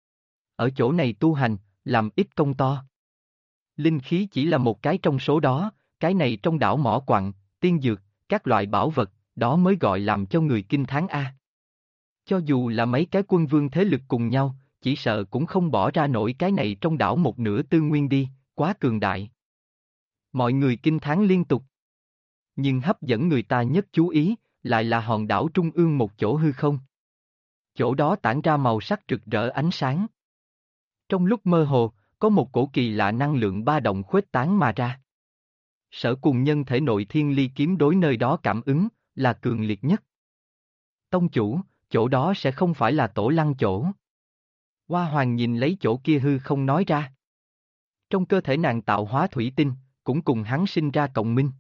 Ở chỗ này tu hành, làm ít công to. Linh khí chỉ là một cái trong số đó, cái này trong đảo mỏ quặng, tiên dược, các loại bảo vật, đó mới gọi làm cho người kinh thán a. Cho dù là mấy cái quân vương thế lực cùng nhau, chỉ sợ cũng không bỏ ra nổi cái này trong đảo một nửa tư nguyên đi, quá cường đại. Mọi người kinh thán liên tục. Nhưng hấp dẫn người ta nhất chú ý, lại là hòn đảo trung ương một chỗ hư không. Chỗ đó tản ra màu sắc rực rỡ ánh sáng. Trong lúc mơ hồ, có một cổ kỳ lạ năng lượng ba động khuếch tán mà ra. Sở Cùng Nhân thể nội thiên ly kiếm đối nơi đó cảm ứng, là cường liệt nhất. Tông chủ, chỗ đó sẽ không phải là tổ lăng chỗ. Hoa Hoàng nhìn lấy chỗ kia hư không nói ra. Trong cơ thể nàng tạo hóa thủy tinh, cũng cùng hắn sinh ra cộng minh.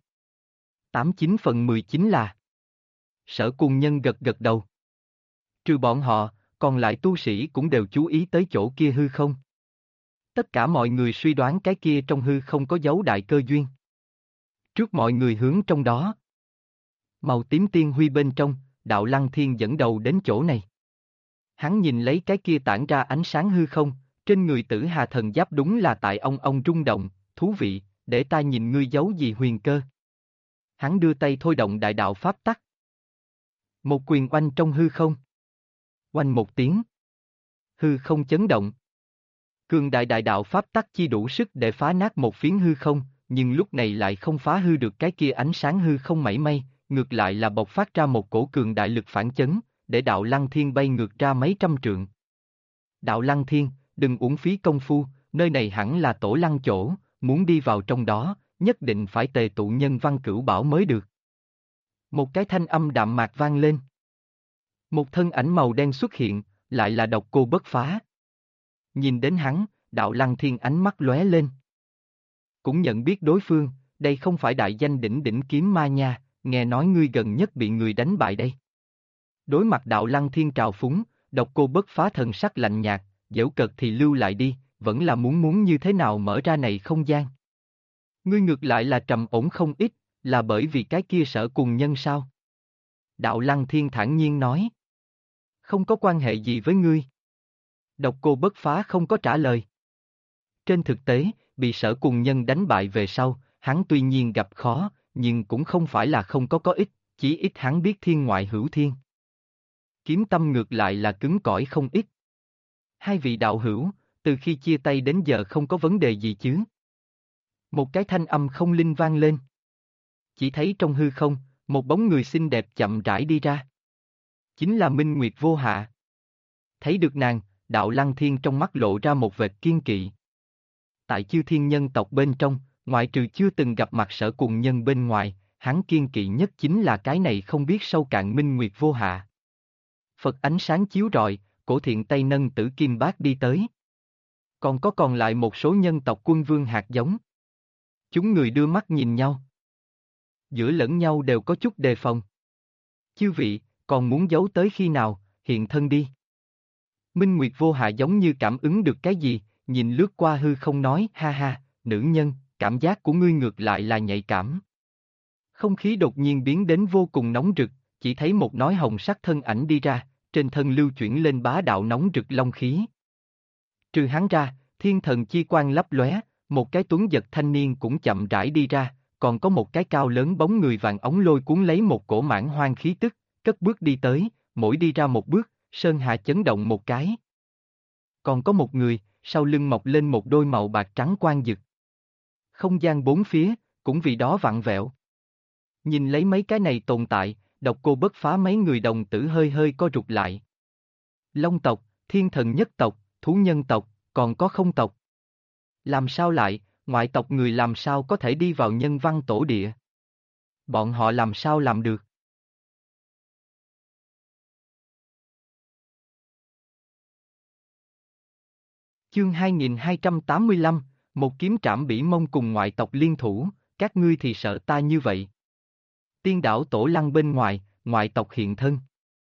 89/19 là. Sở Cùng Nhân gật gật đầu. Trừ bọn họ, còn lại tu sĩ cũng đều chú ý tới chỗ kia hư không. Tất cả mọi người suy đoán cái kia trong hư không có dấu đại cơ duyên. Trước mọi người hướng trong đó. Màu tím tiên huy bên trong, Đạo Lăng Thiên dẫn đầu đến chỗ này. Hắn nhìn lấy cái kia tản ra ánh sáng hư không, trên người Tử Hà thần giáp đúng là tại ông rung động, thú vị, để ta nhìn ngươi giấu gì huyền cơ. Hắn đưa tay thôi động đại đạo pháp tắc. Một quyền oanh trong hư không. Oanh một tiếng. Hư không chấn động. Cường đại đại đạo pháp tắc chi đủ sức để phá nát một phiến hư không, nhưng lúc này lại không phá hư được cái kia ánh sáng hư không mảy may, ngược lại là bộc phát ra một cổ cường đại lực phản chấn, để Đạo Lăng Thiên bay ngược ra mấy trăm trượng. Đạo Lăng Thiên, đừng uổng phí công phu, nơi này hẳn là tổ lăng chỗ, muốn đi vào trong đó, nhất định phải tề tụ nhân văn cửu bảo mới được. Một cái thanh âm đạm mạc vang lên. Một thân ảnh màu đen xuất hiện, lại là Độc Cô Bất Phá. Nhìn đến hắn, Đạo Lăng Thiên ánh mắt lóe lên. Cũng nhận biết đối phương, đây không phải đại danh đỉnh đỉnh kiếm ma nha, nghe nói ngươi gần nhất bị người đánh bại đây. Đối mặt Đạo Lăng Thiên trào phúng, Độc Cô Bất Phá thần sắc lạnh nhạt, giễu cợt thì lưu lại đi, vẫn là muốn như thế nào mở ra này không gian. Ngươi ngược lại là trầm ổn không ít, là bởi vì cái kia Sở Cùng Nhân sao? Đạo Lăng Thiên thản nhiên nói. Không có quan hệ gì với ngươi. Độc Cô Bất Phá không có trả lời. Trên thực tế, bị Sở Cùng Nhân đánh bại về sau, hắn tuy nhiên gặp khó, nhưng cũng không phải là không có ích, Chí ít hắn biết thiên ngoại hữu thiên. Kiếm tâm ngược lại là cứng cỏi không ít. Hai vị đạo hữu, từ khi chia tay đến giờ không có vấn đề gì chứ? Một cái thanh âm không linh vang lên. Chỉ thấy trong hư không, một bóng người xinh đẹp chậm rãi đi ra. Chính là Minh Nguyệt Vô Hạ. Thấy được nàng, Đạo Lăng Thiên trong mắt lộ ra một vệt kiên kỵ. Tại chư thiên nhân tộc bên trong, ngoại trừ chưa từng gặp mặt Sở Cùng Nhân bên ngoài, hắn kiên kỵ nhất chính là cái này không biết sâu cạn Minh Nguyệt Vô Hạ. Phật ánh sáng chiếu rọi, cổ thiện tay nâng tử kim bát đi tới. Còn lại một số nhân tộc quân vương hạt giống. Chúng người đưa mắt nhìn nhau. Giữa lẫn nhau đều có chút đề phòng. Chư vị, còn muốn giấu tới khi nào, hiện thân đi. Minh Nguyệt Vô Hạ giống như cảm ứng được cái gì, nhìn lướt qua hư không nói, ha ha, nữ nhân, cảm giác của ngươi ngược lại là nhạy cảm. Không khí đột nhiên biến đến vô cùng nóng rực, chỉ thấy một nói hồng sắc thân ảnh đi ra, trên thân lưu chuyển lên bá đạo nóng rực long khí. Trừ hắn ra, thiên thần chi quang lấp lóe, một cái tuấn giật thanh niên cũng chậm rãi đi ra, còn có một cái cao lớn bóng người vàng ống lôi cuốn lấy một cổ mãn hoang khí tức, cất bước đi tới, mỗi đi ra một bước, sơn hà chấn động một cái. Còn có một người, sau lưng mọc lên một đôi màu bạc trắng quang dực. Không gian bốn phía, cũng vì đó vặn vẹo. Nhìn lấy mấy cái này tồn tại, Độc Cô Bất Phá mấy người đồng tử hơi hơi co rụt lại. Long tộc, thiên thần nhất tộc, thú nhân tộc, còn có không tộc. Làm sao lại, ngoại tộc người làm sao có thể đi vào nhân văn tổ địa? Bọn họ làm sao làm được? Chương 2285, một kiếm trảm bỉ mông cùng ngoại tộc liên thủ, các ngươi thì sợ ta như vậy. Tiên đảo Tổ Lăng bên ngoài, ngoại tộc hiện thân.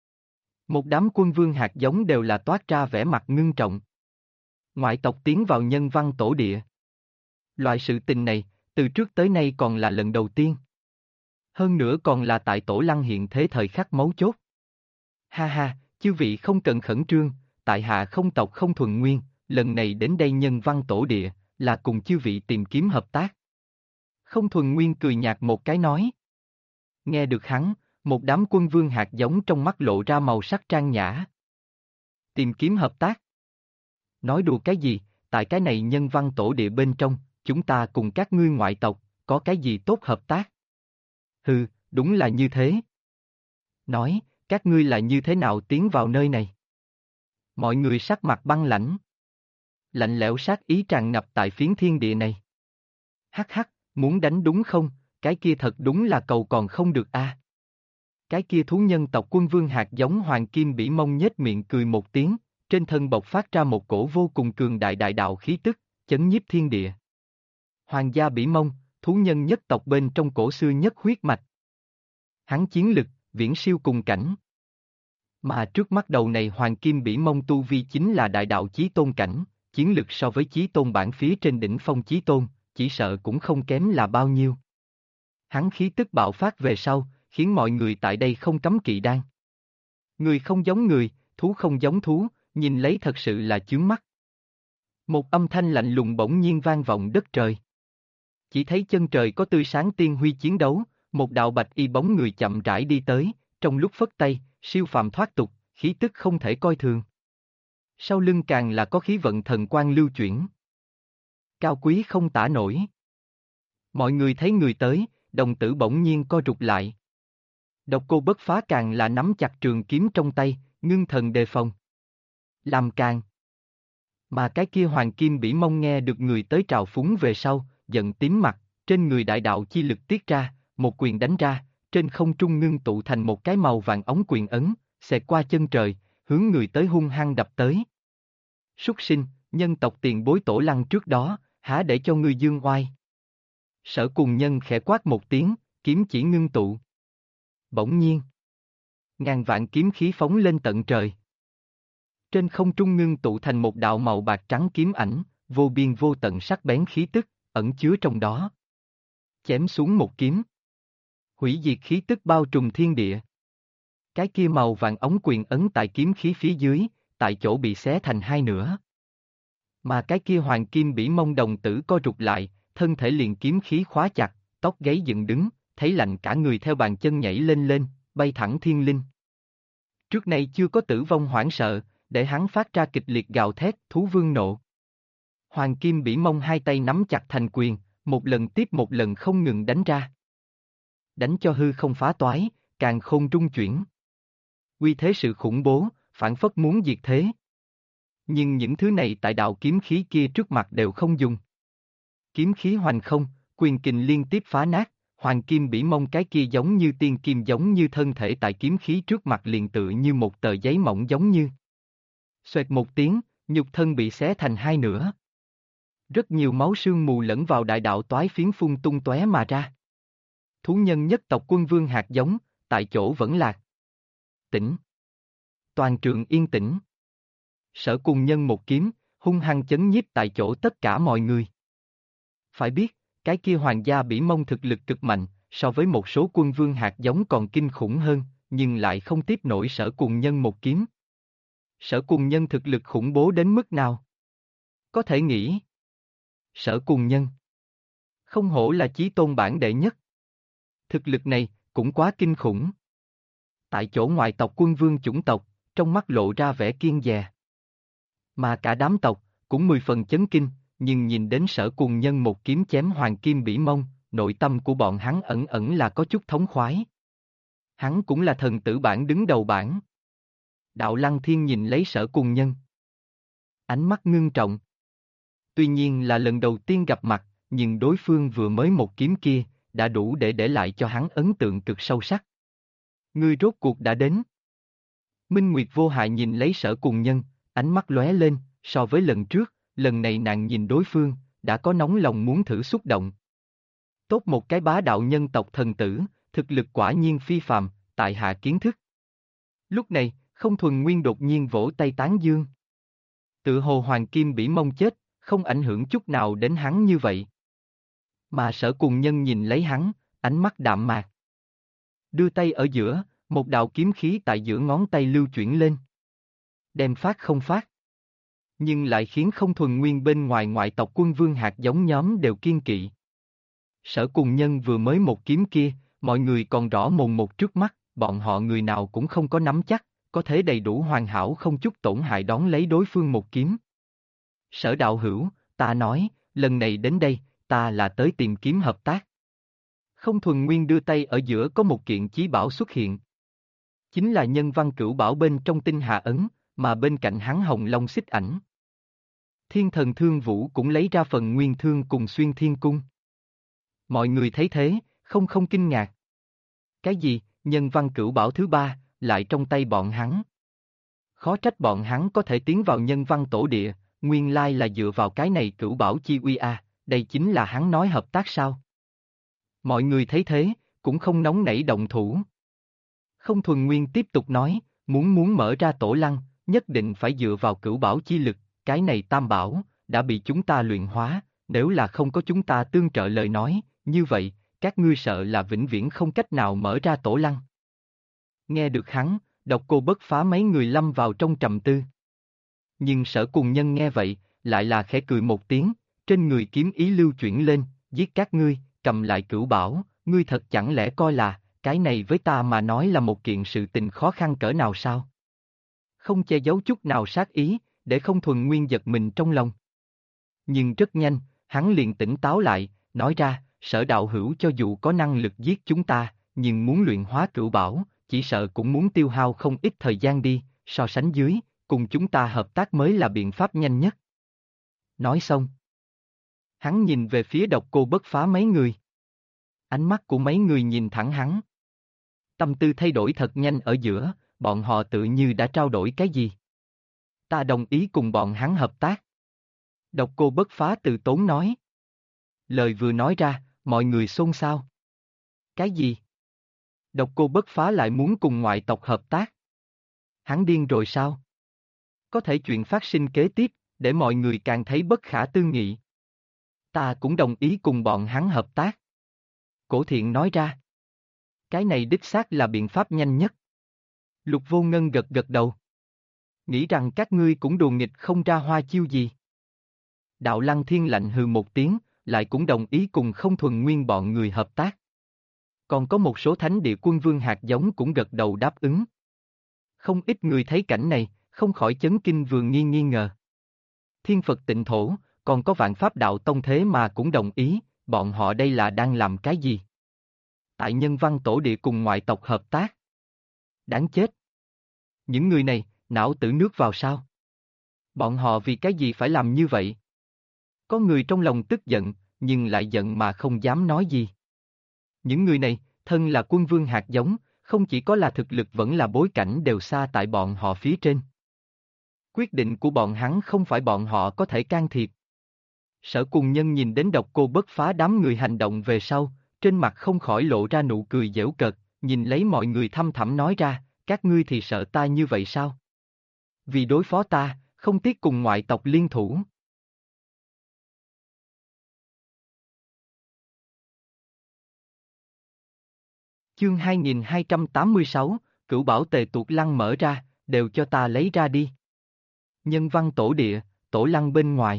Một đám quân vương hạt giống đều là toát ra vẻ mặt ngưng trọng. Ngoại tộc tiến vào nhân văn tổ địa. Loại sự tình này, từ trước tới nay còn là lần đầu tiên. Hơn nữa còn là tại Tổ Lăng hiện thế thời khắc mấu chốt. Ha ha, chư vị không cần khẩn trương, tại hạ không tộc không thuần nguyên, lần này đến đây nhân văn tổ địa, là cùng chư vị tìm kiếm hợp tác. Không thuần nguyên cười nhạt một cái nói. Nghe được hắn, một đám quân vương hạt giống trong mắt lộ ra màu sắc trang nhã. Tìm kiếm hợp tác. Nói đùa cái gì, tại cái này nhân văn tổ địa bên trong, chúng ta cùng các ngươi ngoại tộc, có cái gì tốt hợp tác? Hừ, đúng là như thế. Nói, các ngươi là như thế nào tiến vào nơi này? Mọi người sắc mặt băng lãnh. Lạnh lẽo sát ý tràn ngập tại phiến thiên địa này. Hắc hắc, muốn đánh đúng không, cái kia thật đúng là cầu còn không được a. Cái kia thú nhân tộc quân vương hạt giống hoàng kim bỉ mông nhếch miệng cười một tiếng, trên thân bộc phát ra một cổ vô cùng cường đại đại đạo khí tức, chấn nhiếp thiên địa. Hoàng gia bỉ mông, thú nhân nhất tộc bên trong cổ xưa nhất huyết mạch. Hắn chiến lực, viễn siêu cùng cảnh. Mà trước mắt đầu này hoàng kim bỉ mông tu vi chính là đại đạo chí tôn cảnh, chiến lực so với chí tôn bản phía trên đỉnh phong chí tôn, chỉ sợ cũng không kém là bao nhiêu. Hắn khí tức bạo phát về sau, khiến mọi người tại đây không cấm kỵ đan. Người không giống người, thú không giống thú, nhìn lấy thật sự là chướng mắt. Một âm thanh lạnh lùng bỗng nhiên vang vọng đất trời. Chỉ thấy chân trời có tươi sáng tiên huy chiến đấu, một đạo bạch y bóng người chậm rãi đi tới, trong lúc phất tay, siêu phàm thoát tục, khí tức không thể coi thường. Sau lưng càng là có khí vận thần quang lưu chuyển. Cao quý không tả nổi. Mọi người thấy người tới, đồng tử bỗng nhiên co rụt lại. Độc Cô Bất Phá càng là nắm chặt trường kiếm trong tay, ngưng thần đề phòng. Làm càng. Mà cái kia hoàng kim bỉ mông nghe được người tới trào phúng về sau, giận tím mặt, trên người đại đạo chi lực tiết ra, một quyền đánh ra, trên không trung ngưng tụ thành một cái màu vàng ống quyền ấn, xẹt qua chân trời, hướng người tới hung hăng đập tới. Súc sinh, nhân tộc tiền bối Tổ Lăng trước đó, há để cho ngươi dương oai. Sở Cùng Nhân khẽ quát một tiếng, kiếm chỉ ngưng tụ. Bỗng nhiên, ngàn vạn kiếm khí phóng lên tận trời. Trên không trung ngưng tụ thành một đạo màu bạc trắng kiếm ảnh, vô biên vô tận sắc bén khí tức, ẩn chứa trong đó. Chém xuống một kiếm. Hủy diệt khí tức bao trùm thiên địa. Cái kia màu vàng ống quyền ấn tại kiếm khí phía dưới, tại chỗ bị xé thành hai nửa. Mà cái kia hoàng kim bỉ mông đồng tử co rụt lại, thân thể liền kiếm khí khóa chặt, tóc gáy dựng đứng, thấy lạnh cả người theo bàn chân nhảy lên lên, bay thẳng thiên linh. Trước nay chưa có tử vong hoảng sợ, để hắn phát ra kịch liệt gào thét, thú vương nộ. Hoàng Kim Bỉ Mông hai tay nắm chặt thành quyền, một lần tiếp một lần không ngừng đánh ra. Đánh cho hư không phá toái, càng khôn rung chuyển. Uy thế sự khủng bố, phản phất muốn diệt thế. Nhưng những thứ này tại đạo kiếm khí kia trước mặt đều không dùng. Kiếm khí hoành không, quyền kình liên tiếp phá nát, Hoàng Kim Bỉ Mông cái kia giống như tiên kim giống như thân thể tại kiếm khí trước mặt liền tự như một tờ giấy mỏng giống như. Xoẹt một tiếng, nhục thân bị xé thành hai nửa. Rất nhiều máu sương mù lẫn vào đại đạo toái phiến phun tung tóe mà ra. Thú nhân nhất tộc Quân Vương hạt giống, tại chỗ vẫn lạc. Tĩnh. Toàn trường yên tĩnh. Sở Cùng Nhân một kiếm, hung hăng chấn nhiếp tại chỗ tất cả mọi người. Phải biết, cái kia hoàng gia Bỉ Mông thực lực cực mạnh, so với một số quân vương hạt giống còn kinh khủng hơn, nhưng lại không tiếp nổi Sở Cùng Nhân một kiếm. Sở Cùng Nhân thực lực khủng bố đến mức nào? Có thể nghĩ. Sở Cùng Nhân. Không hổ là chí tôn bản đệ nhất. Thực lực này, cũng quá kinh khủng. Tại chỗ ngoại tộc Quân Vương chủng tộc, trong mắt lộ ra vẻ kiêng dè. Mà cả đám tộc, cũng 10 phần chấn kinh, nhưng nhìn đến Sở Cùng Nhân một kiếm chém Hoàng Kim Bỉ Mông, nội tâm của bọn hắn ẩn ẩn là có chút thống khoái. Hắn cũng là thần tử bản đứng đầu bản. Đạo Lăng Thiên nhìn lấy Sở Cùng Nhân. Ánh mắt ngưng trọng. Tuy nhiên là lần đầu tiên gặp mặt, nhưng đối phương vừa mới một kiếm kia, đã đủ để lại cho hắn ấn tượng cực sâu sắc. Ngươi rốt cuộc đã đến. Minh Nguyệt vô hại nhìn lấy Sở Cùng Nhân, ánh mắt lóe lên, so với lần trước, lần này nàng nhìn đối phương, đã có nóng lòng muốn thử xúc động. Tốt một cái bá đạo nhân tộc thần tử, thực lực quả nhiên phi phàm, tại hạ kiến thức. Lúc này, Không Thuần Nguyên đột nhiên vỗ tay tán dương. Tự hồ Hoàng Kim Bỉ Mông chết, không ảnh hưởng chút nào đến hắn như vậy. Mà Sở Cùng Nhân nhìn lấy hắn, ánh mắt đạm mạc. Đưa tay ở giữa, một đạo kiếm khí tại giữa ngón tay lưu chuyển lên. Đem phát không phát. Nhưng lại khiến Không Thuần Nguyên bên ngoài ngoại tộc Quân Vương hạt giống nhóm đều kiên kỵ. Sở Cùng Nhân vừa mới một kiếm kia, mọi người còn rõ mồn một trước mắt, bọn họ người nào cũng không có nắm chắc, có thể đầy đủ hoàn hảo không chút tổn hại đón lấy đối phương một kiếm. Sở đạo hữu, ta nói, lần này đến đây, ta là tới tìm kiếm hợp tác. Không Thuần Nguyên đưa tay ở giữa có một kiện chí bảo xuất hiện. Chính là nhân văn cửu bảo bên trong tinh hà ấn, mà bên cạnh hắn hồng long xích ảnh. Thiên thần Thương Vũ cũng lấy ra phần nguyên thương cùng xuyên thiên cung. Mọi người thấy thế, không kinh ngạc. Cái gì, nhân văn cửu bảo thứ ba, lại trong tay bọn hắn. Khó trách bọn hắn có thể tiến vào nhân văn tổ địa, nguyên lai là dựa vào cái này cửu bảo chi uy a, đây chính là hắn nói hợp tác sao. Mọi người thấy thế, cũng không nóng nảy động thủ. Không Thuần Nguyên tiếp tục nói, muốn mở ra tổ lăng, nhất định phải dựa vào cửu bảo chi lực, cái này tam bảo, đã bị chúng ta luyện hóa, nếu là không có chúng ta tương trợ lời nói, như vậy, các ngươi sợ là vĩnh viễn không cách nào mở ra tổ lăng. Nghe được hắn, Độc Cô Bất Phá mấy người lâm vào trong trầm tư. Nhưng Sở Cùng Nhân nghe vậy, lại là khẽ cười một tiếng, trên người kiếm ý lưu chuyển lên, giết các ngươi, cầm lại cửu bảo, ngươi thật chẳng lẽ coi là, cái này với ta mà nói là một kiện sự tình khó khăn cỡ nào sao? Không che giấu chút nào sát ý, để Không Thuần Nguyên giật mình trong lòng. Nhưng rất nhanh, hắn liền tỉnh táo lại, nói ra, Sở đạo hữu cho dù có năng lực giết chúng ta, nhưng muốn luyện hóa cửu bảo, chỉ sợ cũng muốn tiêu hao không ít thời gian đi, so sánh dưới, cùng chúng ta hợp tác mới là biện pháp nhanh nhất. Nói xong, hắn nhìn về phía Độc Cô Bất Phá mấy người. Ánh mắt của mấy người nhìn thẳng hắn. Tâm tư thay đổi thật nhanh ở giữa, bọn họ tự như đã trao đổi cái gì. Ta đồng ý cùng bọn hắn hợp tác. Độc Cô Bất Phá từ tốn nói. Lời vừa nói ra, mọi người xôn xao. Cái gì? Độc Cô Bất Phá lại muốn cùng ngoại tộc hợp tác. Hắn điên rồi sao? Có thể chuyện phát sinh kế tiếp, để mọi người càng thấy bất khả tư nghị. Ta cũng đồng ý cùng bọn hắn hợp tác. Cổ Thiện nói ra. Cái này đích xác là biện pháp nhanh nhất. Lục Vô Ngân gật gật đầu. Nghĩ rằng các ngươi cũng đùa nghịch không ra hoa chiêu gì. Đạo Lăng Thiên lạnh hừ một tiếng, lại cũng đồng ý cùng Không Thuần Nguyên bọn người hợp tác. Còn có một số thánh địa quân vương hạt giống cũng gật đầu đáp ứng. Không ít người thấy cảnh này, không khỏi chấn kinh vừa nghi ngờ. Thiên Phật Tịnh Thổ, còn có Vạn Pháp Đạo Tông thế mà cũng đồng ý, bọn họ đây là đang làm cái gì? Tại Nhân Văn Tổ Địa cùng ngoại tộc hợp tác. Đáng chết! Những người này, não tử nước vào sao? Bọn họ vì cái gì phải làm như vậy? Có người trong lòng tức giận, nhưng lại giận mà không dám nói gì. Những người này, thân là quân vương hạt giống, không chỉ có là thực lực vẫn là bối cảnh đều xa tại bọn họ phía trên. Quyết định của bọn hắn không phải bọn họ có thể can thiệp. Sở Cùng Nhân nhìn đến Độc Cô Bất Phá đám người hành động về sau, trên mặt không khỏi lộ ra nụ cười giễu cợt, nhìn lấy mọi người thăm thẳm nói ra, các ngươi thì sợ ta như vậy sao? Vì đối phó ta, không tiếc cùng ngoại tộc liên thủ. Chương 2286, Cửu Bảo Tề Tuột Lăng mở ra, đều cho ta lấy ra đi. Nhân Văn Tổ Địa, Tổ Lăng bên ngoài.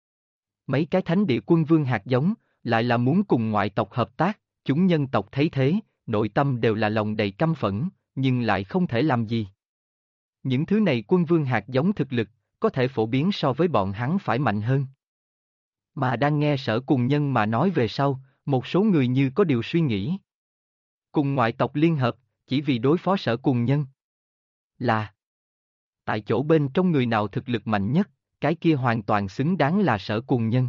Mấy cái thánh địa quân vương hạt giống, lại là muốn cùng ngoại tộc hợp tác, chúng nhân tộc thấy thế, nội tâm đều là lòng đầy căm phẫn, nhưng lại không thể làm gì. Những thứ này quân vương hạt giống thực lực, có thể phổ biến so với bọn hắn phải mạnh hơn. Mà đang nghe Sở Cùng Nhân mà nói về sau, một số người như có điều suy nghĩ. Cùng ngoại tộc liên hợp, chỉ vì đối phó Sở Cùng Nhân. Là tại chỗ bên trong người nào thực lực mạnh nhất, cái kia hoàn toàn xứng đáng là Sở Cùng Nhân.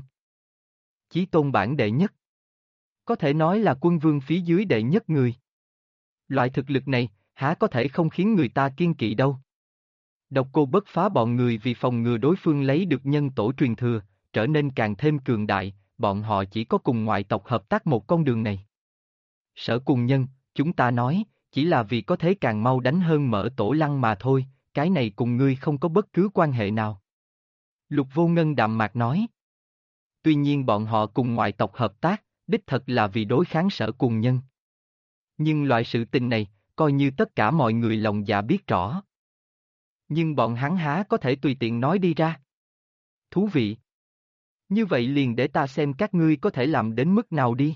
Chí tôn bản đệ nhất. Có thể nói là quân vương phía dưới đệ nhất người. Loại thực lực này, há có thể không khiến người ta kiêng kỵ đâu. Độc Cô Bất Phá bọn người vì phòng ngừa đối phương lấy được nhân tổ truyền thừa, trở nên càng thêm cường đại, bọn họ chỉ có cùng ngoại tộc hợp tác một con đường này. Sở Cùng Nhân, chúng ta nói, chỉ là vì có thể càng mau đánh hơn mở Tổ Lăng mà thôi, cái này cùng ngươi không có bất cứ quan hệ nào. Lục Vô Ngân đạm mạc nói. Tuy nhiên bọn họ cùng ngoại tộc hợp tác, đích thật là vì đối kháng Sở Cùng Nhân. Nhưng loại sự tình này, coi như tất cả mọi người lòng dạ biết rõ. Nhưng bọn hắn há có thể tùy tiện nói đi ra. Thú vị. Như vậy liền để ta xem các ngươi có thể làm đến mức nào đi.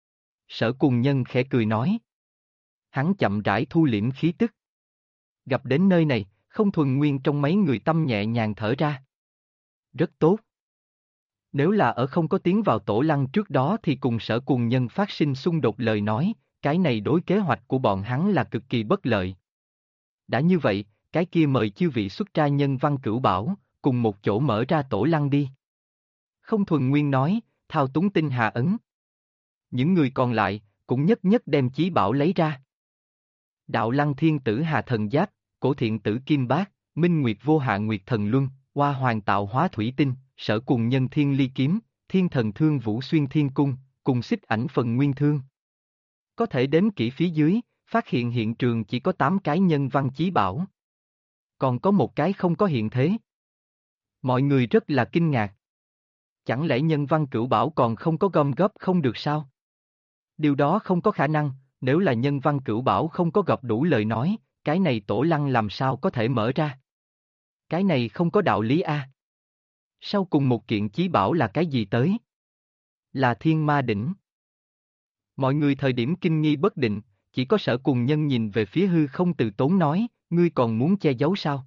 Sở Cùng Nhân khẽ cười nói. Hắn chậm rãi thu liễm khí tức. Gặp đến nơi này, không thuần nguyên trong mấy người tâm nhẹ nhàng thở ra. Rất tốt. Nếu là ở không có tiến vào Tổ Lăng trước đó thì cùng Sở Cùng Nhân phát sinh xung đột lời nói, cái này đối kế hoạch của bọn hắn là cực kỳ bất lợi. Đã như vậy, cái kia mời chư vị xuất ra Nhân Văn Cửu Bảo, cùng một chỗ mở ra Tổ Lăng đi. Không thuần nguyên nói, thao túng tinh hà ấn. Những người còn lại, cũng nhất nhất đem chí bảo lấy ra. Đạo Lăng Thiên Tử Hà Thần Giáp, Cổ Thiện Tử Kim Bát, Minh Nguyệt Vô Hạ Nguyệt Thần Luân, Hoa Hoàng Tạo Hóa Thủy Tinh, Sở Cùng Nhân Thiên Ly Kiếm, Thiên Thần Thương Vũ Xuyên Thiên Cung, cùng Xích Ảnh Phần Nguyên Thương. Có thể đếm kỹ phía dưới, phát hiện hiện trường chỉ có 8 cái nhân văn chí bảo. Còn có một cái không có hiện thế. Mọi người rất là kinh ngạc. Chẳng lẽ nhân văn cửu bảo còn không có gom góp không được sao? Điều đó không có khả năng, nếu là nhân văn cửu bảo không có gặp đủ lời nói, cái này Tổ Lăng làm sao có thể mở ra? Cái này không có đạo lý a. Sau cùng một kiện chí bảo là cái gì tới? Là Thiên Ma Đỉnh. Mọi người thời điểm kinh nghi bất định, chỉ có Sở Cùng Nhân nhìn về phía hư không từ tốn nói, ngươi còn muốn che giấu sao?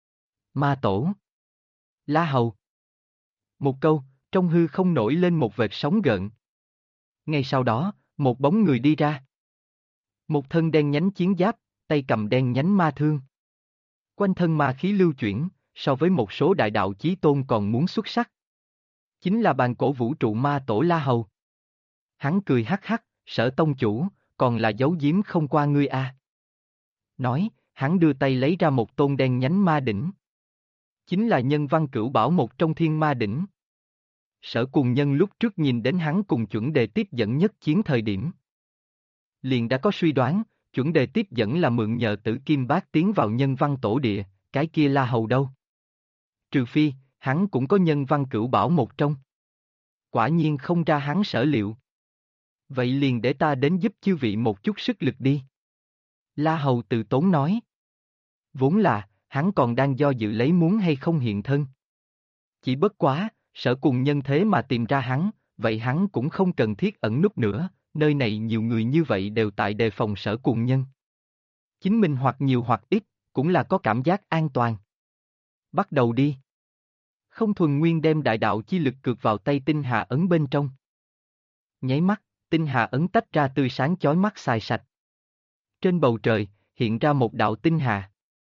Ma Tổ. La Hầu. Một câu, trong hư không nổi lên một vệt sóng gợn. Ngay sau đó, một bóng người đi ra. Một thân đen nhánh chiến giáp, tay cầm đen nhánh ma thương. Quanh thân ma khí lưu chuyển, so với một số đại đạo chí tôn còn muốn xuất sắc. Chính là bàn cổ vũ trụ ma tổ La Hầu. Hắn cười hắc hắc, Sở tông chủ, còn là giấu giếm không qua ngươi a. Nói, hắn đưa tay lấy ra một tôn đen nhánh ma đỉnh. Chính là nhân văn cửu bảo một trong thiên ma đỉnh. Sở Cùng Nhân lúc trước nhìn đến hắn cùng chuẩn đề tiếp dẫn nhất chiến thời điểm. Liền đã có suy đoán, chuẩn đề tiếp dẫn là mượn nhờ Tử Kim Bát tiến vào nhân văn tổ địa, cái kia La Hầu đâu. Trừ phi, hắn cũng có nhân văn cửu bảo một trong. Quả nhiên không ra hắn sở liệu. Vậy liền để ta đến giúp chư vị một chút sức lực đi. La Hầu từ tốn nói. Vốn là, hắn còn đang do dự lấy muốn hay không hiện thân. Chỉ bất quá, Sở Cùng Nhân thế mà tìm ra hắn, vậy hắn cũng không cần thiết ẩn núp nữa, nơi này nhiều người như vậy đều tại đề phòng Sở Cùng Nhân. Chính mình hoặc nhiều hoặc ít, cũng là có cảm giác an toàn. Bắt đầu đi. Không Thuần Nguyên đem đại đạo chi lực cược vào tay tinh hà ấn bên trong. Nháy mắt, tinh hà ấn tách ra tươi sáng chói mắt xài sạch. Trên bầu trời, hiện ra một đạo tinh hà.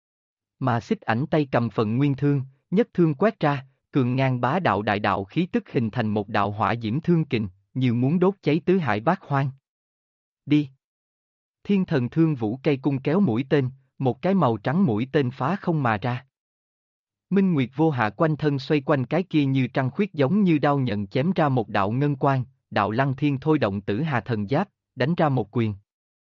Mà xích ảnh tay cầm phần nguyên thương, nhất thương quét ra, cường ngang bá đạo đại đạo khí tức hình thành một đạo hỏa diễm thương kình, như muốn đốt cháy tứ hải bát hoang. Đi! Thiên thần thương vũ cây cung kéo mũi tên, một cái màu trắng mũi tên phá không mà ra. Minh Nguyệt vô hạ quanh thân xoay quanh cái kia như trăng khuyết giống như đao nhận chém ra một đạo ngân quang, đạo lăng thiên thôi động tử hà thần giáp, đánh ra một quyền.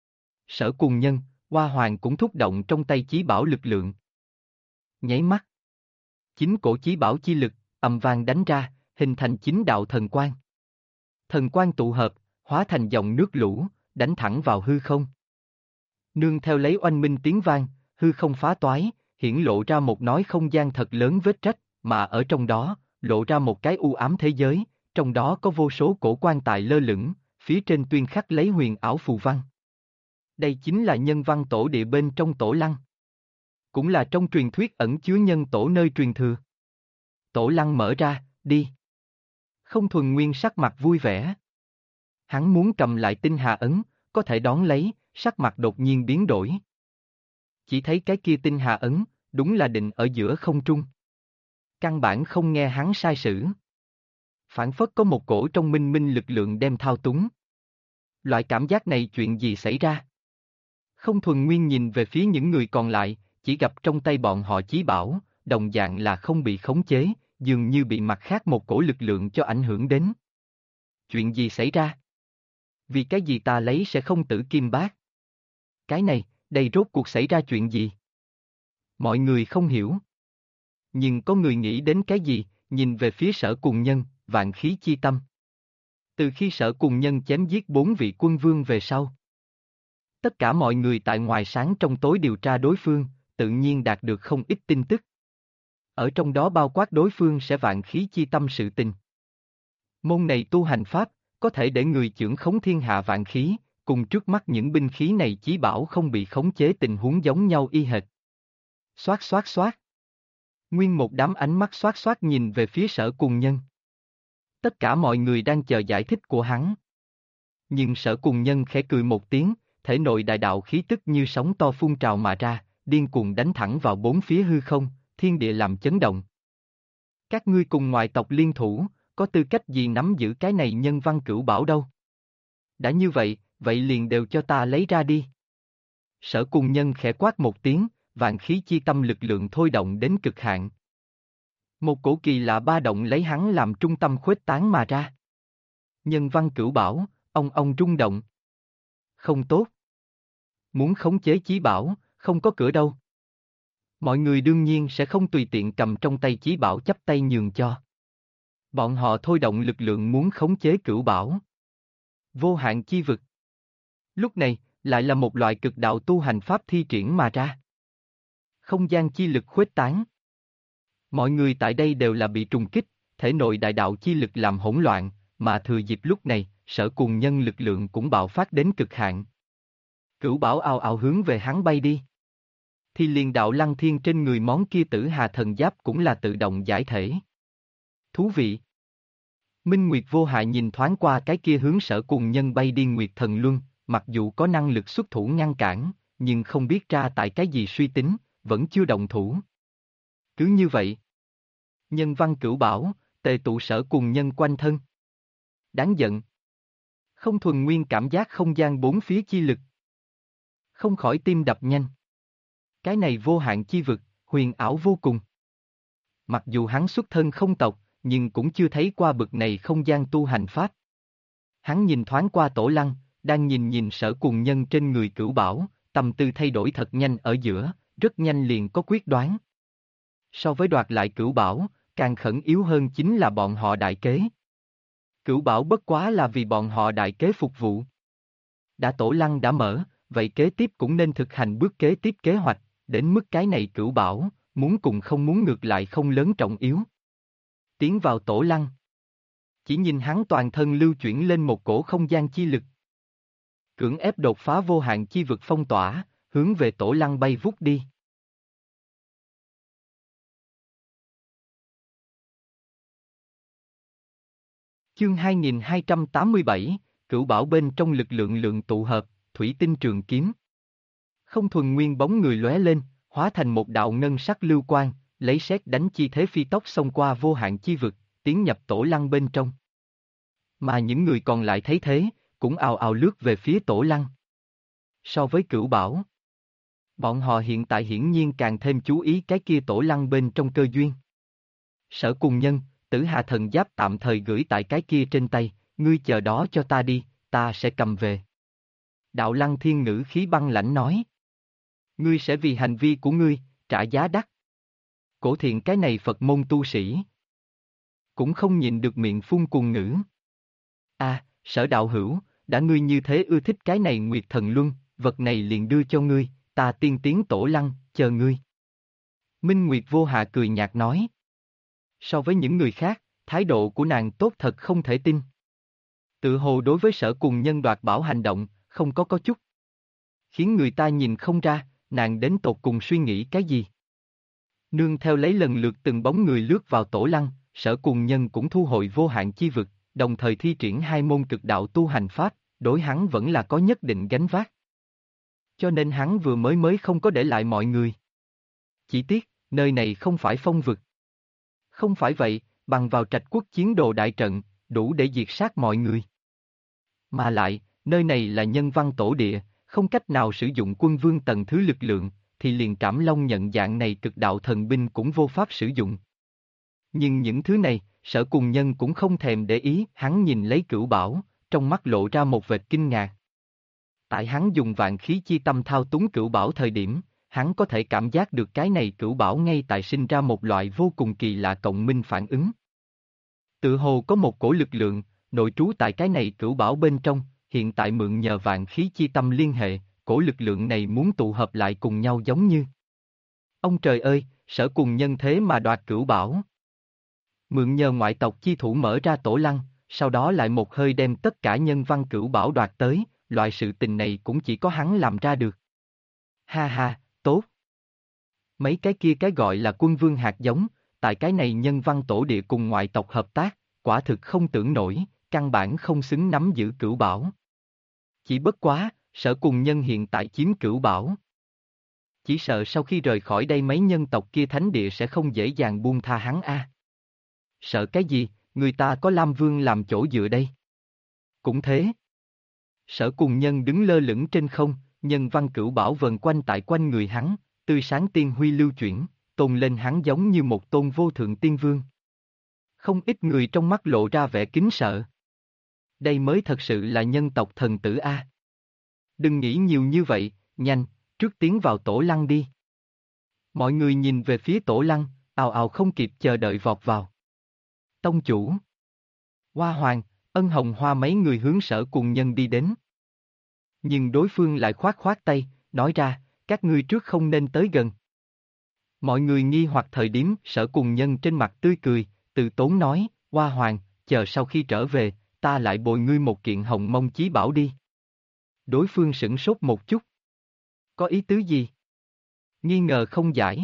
Sở Cùng Nhân, Hoa Hoàng cũng thúc động trong tay chí bảo lực lượng. Nháy mắt. Chính cổ chí bảo chi lực, ầm vang đánh ra, hình thành chính đạo thần quang. Thần quang tụ hợp, hóa thành dòng nước lũ, đánh thẳng vào hư không. Nương theo lấy oanh minh tiếng vang, hư không phá toái, hiển lộ ra một nói không gian thật lớn vết rách, mà ở trong đó, lộ ra một cái u ám thế giới, trong đó có vô số cổ quan tài lơ lửng, phía trên tuyên khắc lấy huyền ảo phù văn. Đây chính là nhân văn tổ địa bên trong tổ lăng. Cũng là trong truyền thuyết ẩn chứa nhân tổ nơi truyền thừa. Tổ lăng mở ra, đi. Không Thuần Nguyên sắc mặt vui vẻ. Hắn muốn cầm lại tinh hà ấn, có thể đón lấy, sắc mặt đột nhiên biến đổi. Chỉ thấy cái kia tinh hà ấn, đúng là định ở giữa không trung. Căn bản không nghe hắn sai sử. Phản phất có một cổ trong minh minh lực lượng đem thao túng. Loại cảm giác này chuyện gì xảy ra? Không Thuần Nguyên nhìn về phía những người còn lại, chỉ gặp trong tay bọn họ chí bảo, đồng dạng là không bị khống chế, dường như bị mặt khác một cổ lực lượng cho ảnh hưởng đến. Chuyện gì xảy ra? Vì cái gì ta lấy sẽ không tử kim bát? Cái này, đây rốt cuộc xảy ra chuyện gì? Mọi người không hiểu. Nhưng có người nghĩ đến cái gì, nhìn về phía Sở Cùng Nhân, vạn khí chi tâm. Từ khi Sở Cùng Nhân chém giết 4 vị quân vương về sau. Tất cả mọi người tại ngoài sáng trong tối điều tra đối phương, tự nhiên đạt được không ít tin tức. Ở trong đó bao quát đối phương sẽ vạn khí chi tâm sự tình. Môn này tu hành pháp, có thể để người chưởng khống thiên hạ vạn khí, cùng trước mắt những binh khí này chí bảo không bị khống chế tình huống giống nhau y hệt. Xoát xoát xoát. Nguyên một đám ánh mắt xoát xoát nhìn về phía Sở Cùng Nhân. Tất cả mọi người đang chờ giải thích của hắn. Nhưng Sở Cùng Nhân khẽ cười một tiếng, thể nội đại đạo khí tức như sóng to phun trào mà ra, điên cuồng đánh thẳng vào bốn phía hư không, thiên địa làm chấn động. Các ngươi cùng ngoại tộc liên thủ, có tư cách gì nắm giữ cái này nhân văn cửu bảo đâu? Đã như vậy, vậy liền đều cho ta lấy ra đi. Sở Cùng Nhân khẽ quát một tiếng, vạn khí chi tâm lực lượng thôi động đến cực hạn. Một cổ kỳ lạ ba động lấy hắn làm trung tâm khuếch tán mà ra. Nhân văn cửu bảo, ông rung động. Không tốt. Muốn khống chế chí bảo, không có cửa đâu. Mọi người đương nhiên sẽ không tùy tiện cầm trong tay chí bảo chắp tay nhường cho. Bọn họ thôi động lực lượng muốn khống chế cửu bảo. Vô hạn chi vực. Lúc này, lại là một loại cực đạo tu hành pháp thi triển mà ra. Không gian chi lực khuếch tán. Mọi người tại đây đều là bị trùng kích, thể nội đại đạo chi lực làm hỗn loạn, mà thừa dịp lúc này, Sở Cùng Nhân lực lượng cũng bạo phát đến cực hạn. Cửu bảo ào ào hướng về hắn bay đi. Thì liền đạo lăng thiên trên người món kia tử hà thần giáp cũng là tự động giải thể. Thú vị. Minh Nguyệt vô hại nhìn thoáng qua cái kia hướng Sở Cùng Nhân bay đi Nguyệt Thần Luân, mặc dù có năng lực xuất thủ ngăn cản, nhưng không biết ra tại cái gì suy tính, vẫn chưa động thủ. Cứ như vậy. Nhân văn cửu bảo, tề tụ Sở Cùng Nhân quanh thân. Đáng giận. Không Thuần Nguyên cảm giác không gian bốn phía chi lực. Không khỏi tim đập nhanh. Cái này vô hạn chi vực, huyền ảo vô cùng. Mặc dù hắn xuất thân không tộc, nhưng cũng chưa thấy qua bực này không gian tu hành pháp. Hắn nhìn thoáng qua tổ lăng, đang nhìn Sở Cùng Nhân trên người cửu bảo, tâm tư thay đổi thật nhanh ở giữa, rất nhanh liền có quyết đoán. So với đoạt lại cửu bảo, càng khẩn yếu hơn chính là bọn họ đại kế. Cửu bảo bất quá là vì bọn họ đại kế phục vụ. Đã tổ lăng đã mở, vậy kế tiếp cũng nên thực hành bước kế tiếp kế hoạch, đến mức cái này cửu bảo, muốn cùng không muốn ngược lại không lớn trọng yếu. Tiến vào tổ lăng. Chỉ nhìn hắn toàn thân lưu chuyển lên một cổ không gian chi lực. cưỡng ép đột phá vô hạn chi vực phong tỏa, hướng về Tổ Lăng bay vút đi. Chương 2287, Cửu Bảo bên trong lực lượng lượng tụ hợp, thủy tinh trường kiếm. Không thuần nguyên bóng người lóe lên, hóa thành một đạo ngân sắc lưu quang, lấy sét đánh chi thế phi tốc xông qua vô hạn chi vực, tiến nhập Tổ Lăng bên trong. Mà những người còn lại thấy thế, cũng ào ào lướt về phía Tổ Lăng. So với Cửu Bảo, bọn họ hiện tại hiển nhiên càng thêm chú ý cái kia Tổ Lăng bên trong cơ duyên. Sở Cùng Nhân, Tử Hà thần giáp tạm thời gửi tại cái kia trên tay, ngươi chờ đó cho ta đi, ta sẽ cầm về. Đạo Lăng Thiên ngữ khí băng lãnh nói. Ngươi sẽ vì hành vi của ngươi, trả giá đắt. Cổ Thiện cái này Phật môn tu sĩ cũng không nhịn được miệng phun cuồng ngữ. Sở đạo hữu, đã ngươi như thế ưa thích cái này Nguyệt Thần Luân, vật này liền đưa cho ngươi, ta tiên tiến Tổ Lăng, chờ ngươi. Minh Nguyệt Vô Hà cười nhạt nói. So với những người khác, thái độ của nàng tốt thật không thể tin. Tự hồ đối với Sở Cùng Nhân đoạt bảo hành động, không có chút. Khiến người ta nhìn không ra, nàng đến tột cùng suy nghĩ cái gì. Nương theo lấy lần lượt từng bóng người lướt vào Tổ Lăng, Sở Cùng Nhân cũng thu hồi vô hạn chi vực, đồng thời thi triển hai môn cực đạo tu hành pháp, đối hắn vẫn là có nhất định gánh vác. Cho nên hắn vừa mới không có để lại mọi người. Chỉ tiếc, nơi này không phải phong vực. Không phải vậy, bằng vào Trạch Quốc chiến đồ đại trận, đủ để diệt sát mọi người. Mà lại, nơi này là nhân văn tổ địa, không cách nào sử dụng quân vương tầng thứ lực lượng, thì liền Trảm Long nhận dạng này cực đạo thần binh cũng vô pháp sử dụng. Nhưng những thứ này, Sở Cùng Nhân cũng không thèm để ý, hắn nhìn lấy Cửu Bảo, trong mắt lộ ra một vệt kinh ngạc. Tại hắn dùng vạn khí chi tâm thao túng Cửu Bảo thời điểm, hắn có thể cảm giác được cái này Cửu Bảo ngay tại sinh ra một loại vô cùng kỳ lạ cộng minh phản ứng. Tự hồ có một cổ lực lượng, nội trú tại cái này Cửu Bảo bên trong, hiện tại mượn nhờ vạn khí chi tâm liên hệ, cổ lực lượng này muốn tụ hợp lại cùng nhau giống như. Ông trời ơi, Sở Cùng Nhân thế mà đoạt Cửu Bảo. Mượn nhờ ngoại tộc chi thủ mở ra Tổ Lăng, sau đó lại một hơi đem tất cả nhân văn Cửu Bảo đoạt tới, loại sự tình này cũng chỉ có hắn làm ra được. Ha ha, tốt. Mấy cái kia cái gọi là quân vương hạt giống, tại cái này nhân văn tổ địa cùng ngoại tộc hợp tác, quả thực không tưởng nổi, căn bản không xứng nắm giữ Cửu Bảo. Chỉ bất quá, Sở Cùng Nhân hiện tại chiếm Cửu Bảo. Chỉ sợ sau khi rời khỏi đây mấy nhân tộc kia thánh địa sẽ không dễ dàng buông tha hắn a. Sợ cái gì, người ta có Lam Vương làm chỗ dựa đây. Cũng thế. Sở Cùng Nhân đứng lơ lửng trên không, nhân văn Cửu Bảo vần quanh tại quanh người hắn, tươi sáng tiên huy lưu chuyển, tôn lên hắn giống như một tôn vô thượng tiên vương. Không ít người trong mắt lộ ra vẻ kính sợ. Đây mới thật sự là nhân tộc thần tử a. Đừng nghĩ nhiều như vậy, nhanh, trước tiến vào Tổ Lăng đi. Mọi người nhìn về phía Tổ Lăng, ào ào không kịp chờ đợi vọt vào. Tông chủ, Hoa Hoàng, Ân Hồng Hoa mấy người hướng Sở Cùng Nhân đi đến. Nhưng đối phương lại khoát tay, nói ra, các ngươi trước không nên tới gần. Mọi người nghi hoặc thời điểm, Sở Cùng Nhân trên mặt tươi cười, từ tốn nói, Hoa Hoàng, chờ sau khi trở về, ta lại bồi ngươi một kiện hồng mông chí bảo đi. Đối phương sửng sốt một chút. Có ý tứ gì? Nghi ngờ không giải.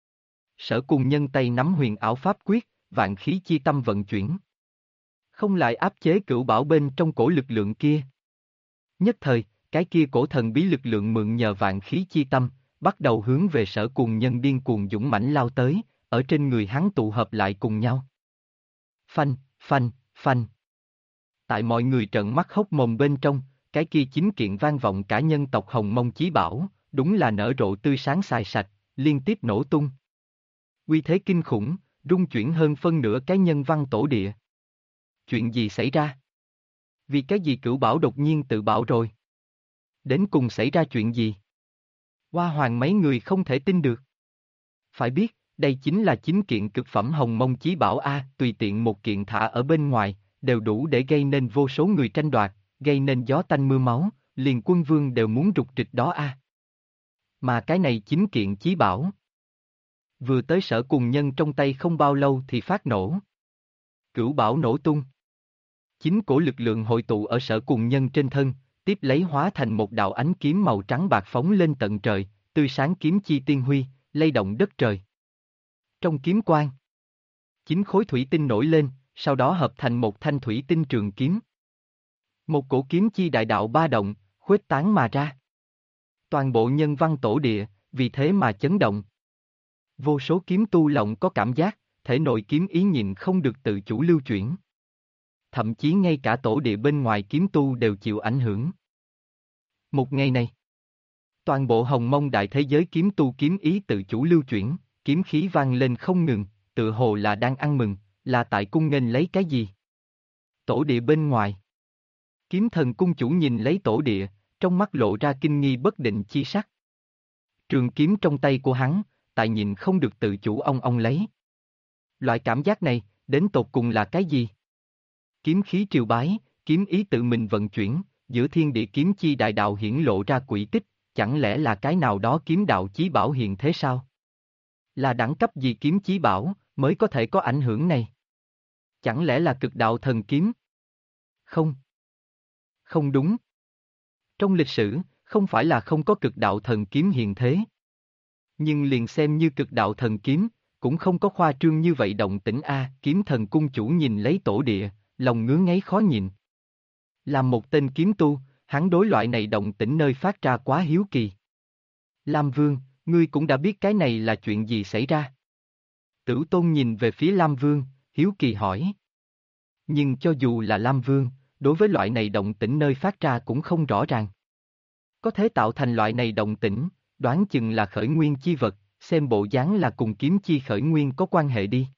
Sở Cùng Nhân tay nắm huyền ảo pháp quyết, vạn khí chi tâm vận chuyển. Không lại áp chế Cửu Bảo bên trong cổ lực lượng kia. Nhất thời, cái kia cổ thần bí lực lượng mượn nhờ vạn khí chi tâm, bắt đầu hướng về Sở Cùng Nhân điên cuồng dũng mãnh lao tới, ở trên người hắn tụ hợp lại cùng nhau. Phanh, phanh, phanh. Tại mọi người trợn mắt hốc mồm bên trong, cái kia chính kiện vang vọng cả nhân tộc Hồng Mông Chí Bảo, đúng là nở rộ tươi sáng xài sạch, liên tiếp nổ tung. Uy thế kinh khủng, rung chuyển hơn phân nửa cái nhân văn tổ địa. Chuyện gì xảy ra? Vì cái gì Cửu Bảo đột nhiên tự bạo rồi? Đến cùng xảy ra chuyện gì? Hoa Hoàng mấy người không thể tin được. Phải biết, đây chính là chính kiện cực phẩm Hồng Mông Chí Bảo a, tùy tiện một kiện thả ở bên ngoài, đều đủ để gây nên vô số người tranh đoạt, gây nên gió tanh mưa máu, liền quân vương đều muốn rục rịch đó a. Mà cái này chính kiện chí bảo. Vừa tới Sở Cùng Nhân trong tay không bao lâu thì phát nổ. Cửu Bảo nổ tung. Chính cổ lực lượng hội tụ ở Sở Cùng Nhân trên thân, tiếp lấy hóa thành một đạo ánh kiếm màu trắng bạc phóng lên tận trời, tươi sáng kiếm chi tiên huy, lay động đất trời. Trong kiếm quang, 9 khối thủy tinh nổi lên, sau đó hợp thành một thanh thủy tinh trường kiếm. Một cổ kiếm chi đại đạo ba động, khuếch tán mà ra. Toàn bộ nhân văn tổ địa, vì thế mà chấn động. Vô số kiếm tu lộng có cảm giác, thể nội kiếm ý nhịn không được tự chủ lưu chuyển. Thậm chí ngay cả tổ địa bên ngoài kiếm tu đều chịu ảnh hưởng. Một ngày này, toàn bộ hồng mông đại thế giới kiếm tu kiếm ý tự chủ lưu chuyển, kiếm khí vang lên không ngừng, tự hồ là đang ăn mừng, là tại cung nghênh lấy cái gì? Tổ địa bên ngoài. Kiếm thần cung chủ nhìn lấy tổ địa, trong mắt lộ ra kinh nghi bất định chi sắc. Trường kiếm trong tay của hắn, tại nhìn không được tự chủ ong lấy. Loại cảm giác này, đến tột cùng là cái gì? Kiếm khí triều bái, kiếm ý tự mình vận chuyển, giữa thiên địa kiếm chi đại đạo hiển lộ ra quỹ tích, chẳng lẽ là cái nào đó kiếm đạo chí bảo hiện thế sao? Là đẳng cấp gì kiếm chí bảo, mới có thể có ảnh hưởng này? Chẳng lẽ là cực đạo thần kiếm? Không. Không đúng. Trong lịch sử, không phải là không có cực đạo thần kiếm hiện thế. Nhưng liền xem như cực đạo thần kiếm, cũng không có khoa trương như vậy động tĩnh a. Kiếm thần cung chủ nhìn lấy tổ địa, lòng ngứa ngáy khó nhìn. Làm một tên kiếm tu, hắn đối loại này động tĩnh nơi phát ra quá hiếu kỳ. Lam Vương, ngươi cũng đã biết cái này là chuyện gì xảy ra. Tử Tôn nhìn về phía Lam Vương, hiếu kỳ hỏi. Nhưng cho dù là Lam Vương, đối với loại này động tĩnh nơi phát ra cũng không rõ ràng. Có thể tạo thành loại này động tĩnh, đoán chừng là khởi nguyên chi vật, xem bộ dáng là cùng kiếm chi khởi nguyên có quan hệ đi.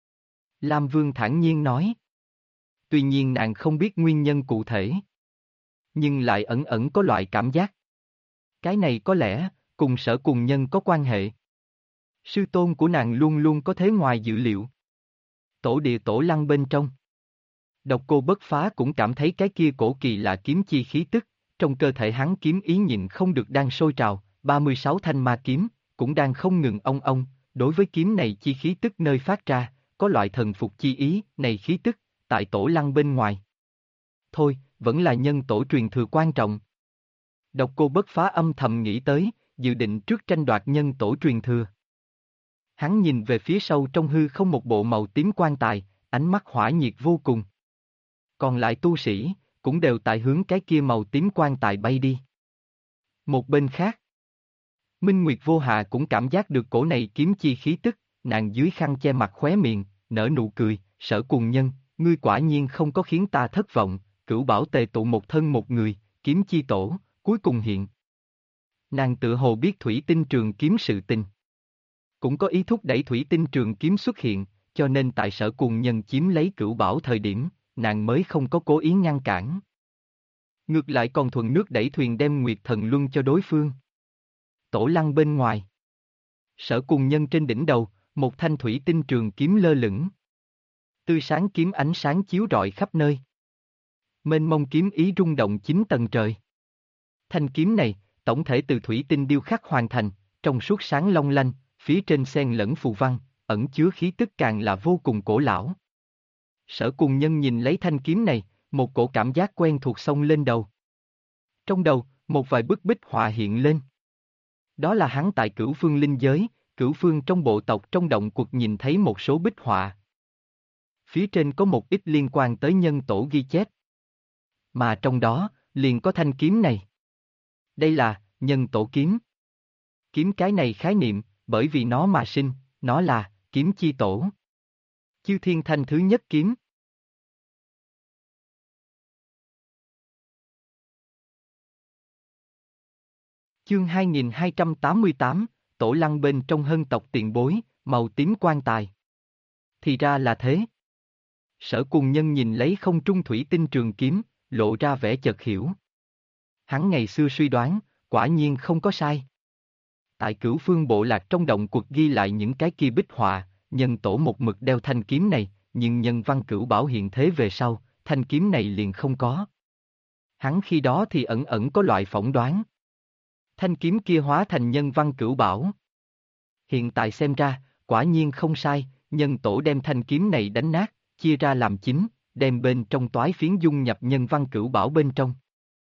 Lam Vương thản nhiên nói. Tuy nhiên nàng không biết nguyên nhân cụ thể. Nhưng lại ẩn ẩn có loại cảm giác. Cái này có lẽ, cùng Sở Cùng Nhân có quan hệ. Sư tôn của nàng luôn luôn có thế ngoài dự liệu. Tổ địa Tổ Lăng bên trong. Độc Cô Bất Phá cũng cảm thấy cái kia cổ kỳ lạ kiếm chi khí tức, trong cơ thể hắn kiếm ý nhịn không được đang sôi trào, 36 thanh ma kiếm, cũng đang không ngừng ong, đối với kiếm này chi khí tức nơi phát ra, có loại thần phục chi ý, này khí tức, tại Tổ Lăng bên ngoài. Thôi, vẫn là nhân tổ truyền thừa quan trọng. Độc Cô Bất Phá âm thầm nghĩ tới, dự định trước tranh đoạt nhân tổ truyền thừa. Hắn nhìn về phía sâu trong hư không một bộ màu tím quan tài, ánh mắt hỏa nhiệt vô cùng. Còn lại tu sĩ, cũng đều tại hướng cái kia màu tím quan tài bay đi. Một bên khác, Minh Nguyệt Vô Hà cũng cảm giác được cổ này kiếm chi khí tức, nàng dưới khăn che mặt khóe miệng, nở nụ cười, Sở Cùng Nhân, ngươi quả nhiên không có khiến ta thất vọng, Cửu Bảo tề tụ một thân một người, kiếm chi tổ, cuối cùng hiện. Nàng tự hồ biết thủy tinh trường kiếm sự tình. Cũng có ý thúc đẩy thủy tinh trường kiếm xuất hiện, cho nên tại Sở Cùng Nhân chiếm lấy Cửu Bảo thời điểm, nàng mới không có cố ý ngăn cản. Ngược lại còn thuận nước đẩy thuyền đem Nguyệt Thần Luân cho đối phương. Tổ Lăng bên ngoài. Sở Cùng Nhân trên đỉnh đầu, một thanh thủy tinh trường kiếm lơ lửng. Tươi sáng kiếm ánh sáng chiếu rọi khắp nơi. Mênh mông kiếm ý rung động 9 tầng trời. Thanh kiếm này, tổng thể từ thủy tinh điêu khắc hoàn thành, trong suốt sáng long lanh, phía trên xen lẫn phù văn, ẩn chứa khí tức càng là vô cùng cổ lão. Sở Cùng Nhân nhìn lấy thanh kiếm này, một cổ cảm giác quen thuộc xông lên đầu. Trong đầu, một vài bức bích họa hiện lên. Đó là hắn tại Cửu Phương linh giới, Cửu Phương trong bộ tộc trong động quật nhìn thấy một số bích họa. Phía trên có một ít liên quan tới nhân tổ ghi chép. Mà trong đó, liền có thanh kiếm này. Đây là, nhân tổ kiếm. Kiếm cái này khái niệm, bởi vì nó mà sinh, nó là, kiếm chi tổ. Chư Thiên Thanh thứ nhất kiếm. Chương 2288, Tổ Lăng bên trong hân tộc tiền bối, màu tím quan tài. Thì ra là thế. Sở Cùng Nhân nhìn lấy không trung thủy tinh trường kiếm, lộ ra vẻ chợt hiểu. Hắn ngày xưa suy đoán, quả nhiên không có sai. Tại Cửu Phương bộ lạc trong động quật ghi lại những cái kia bích họa, nhân tổ một mực đeo thanh kiếm này, nhưng nhân văn Cửu Bảo hiện thế về sau, thanh kiếm này liền không có. Hắn khi đó thì ẩn ẩn có loại phỏng đoán. Thanh kiếm kia hóa thành nhân văn Cửu Bảo. Hiện tại xem ra, quả nhiên không sai, nhân tổ đem thanh kiếm này đánh nát, chia ra làm 9, đem bên trong toái phiến dung nhập nhân văn Cửu Bảo bên trong.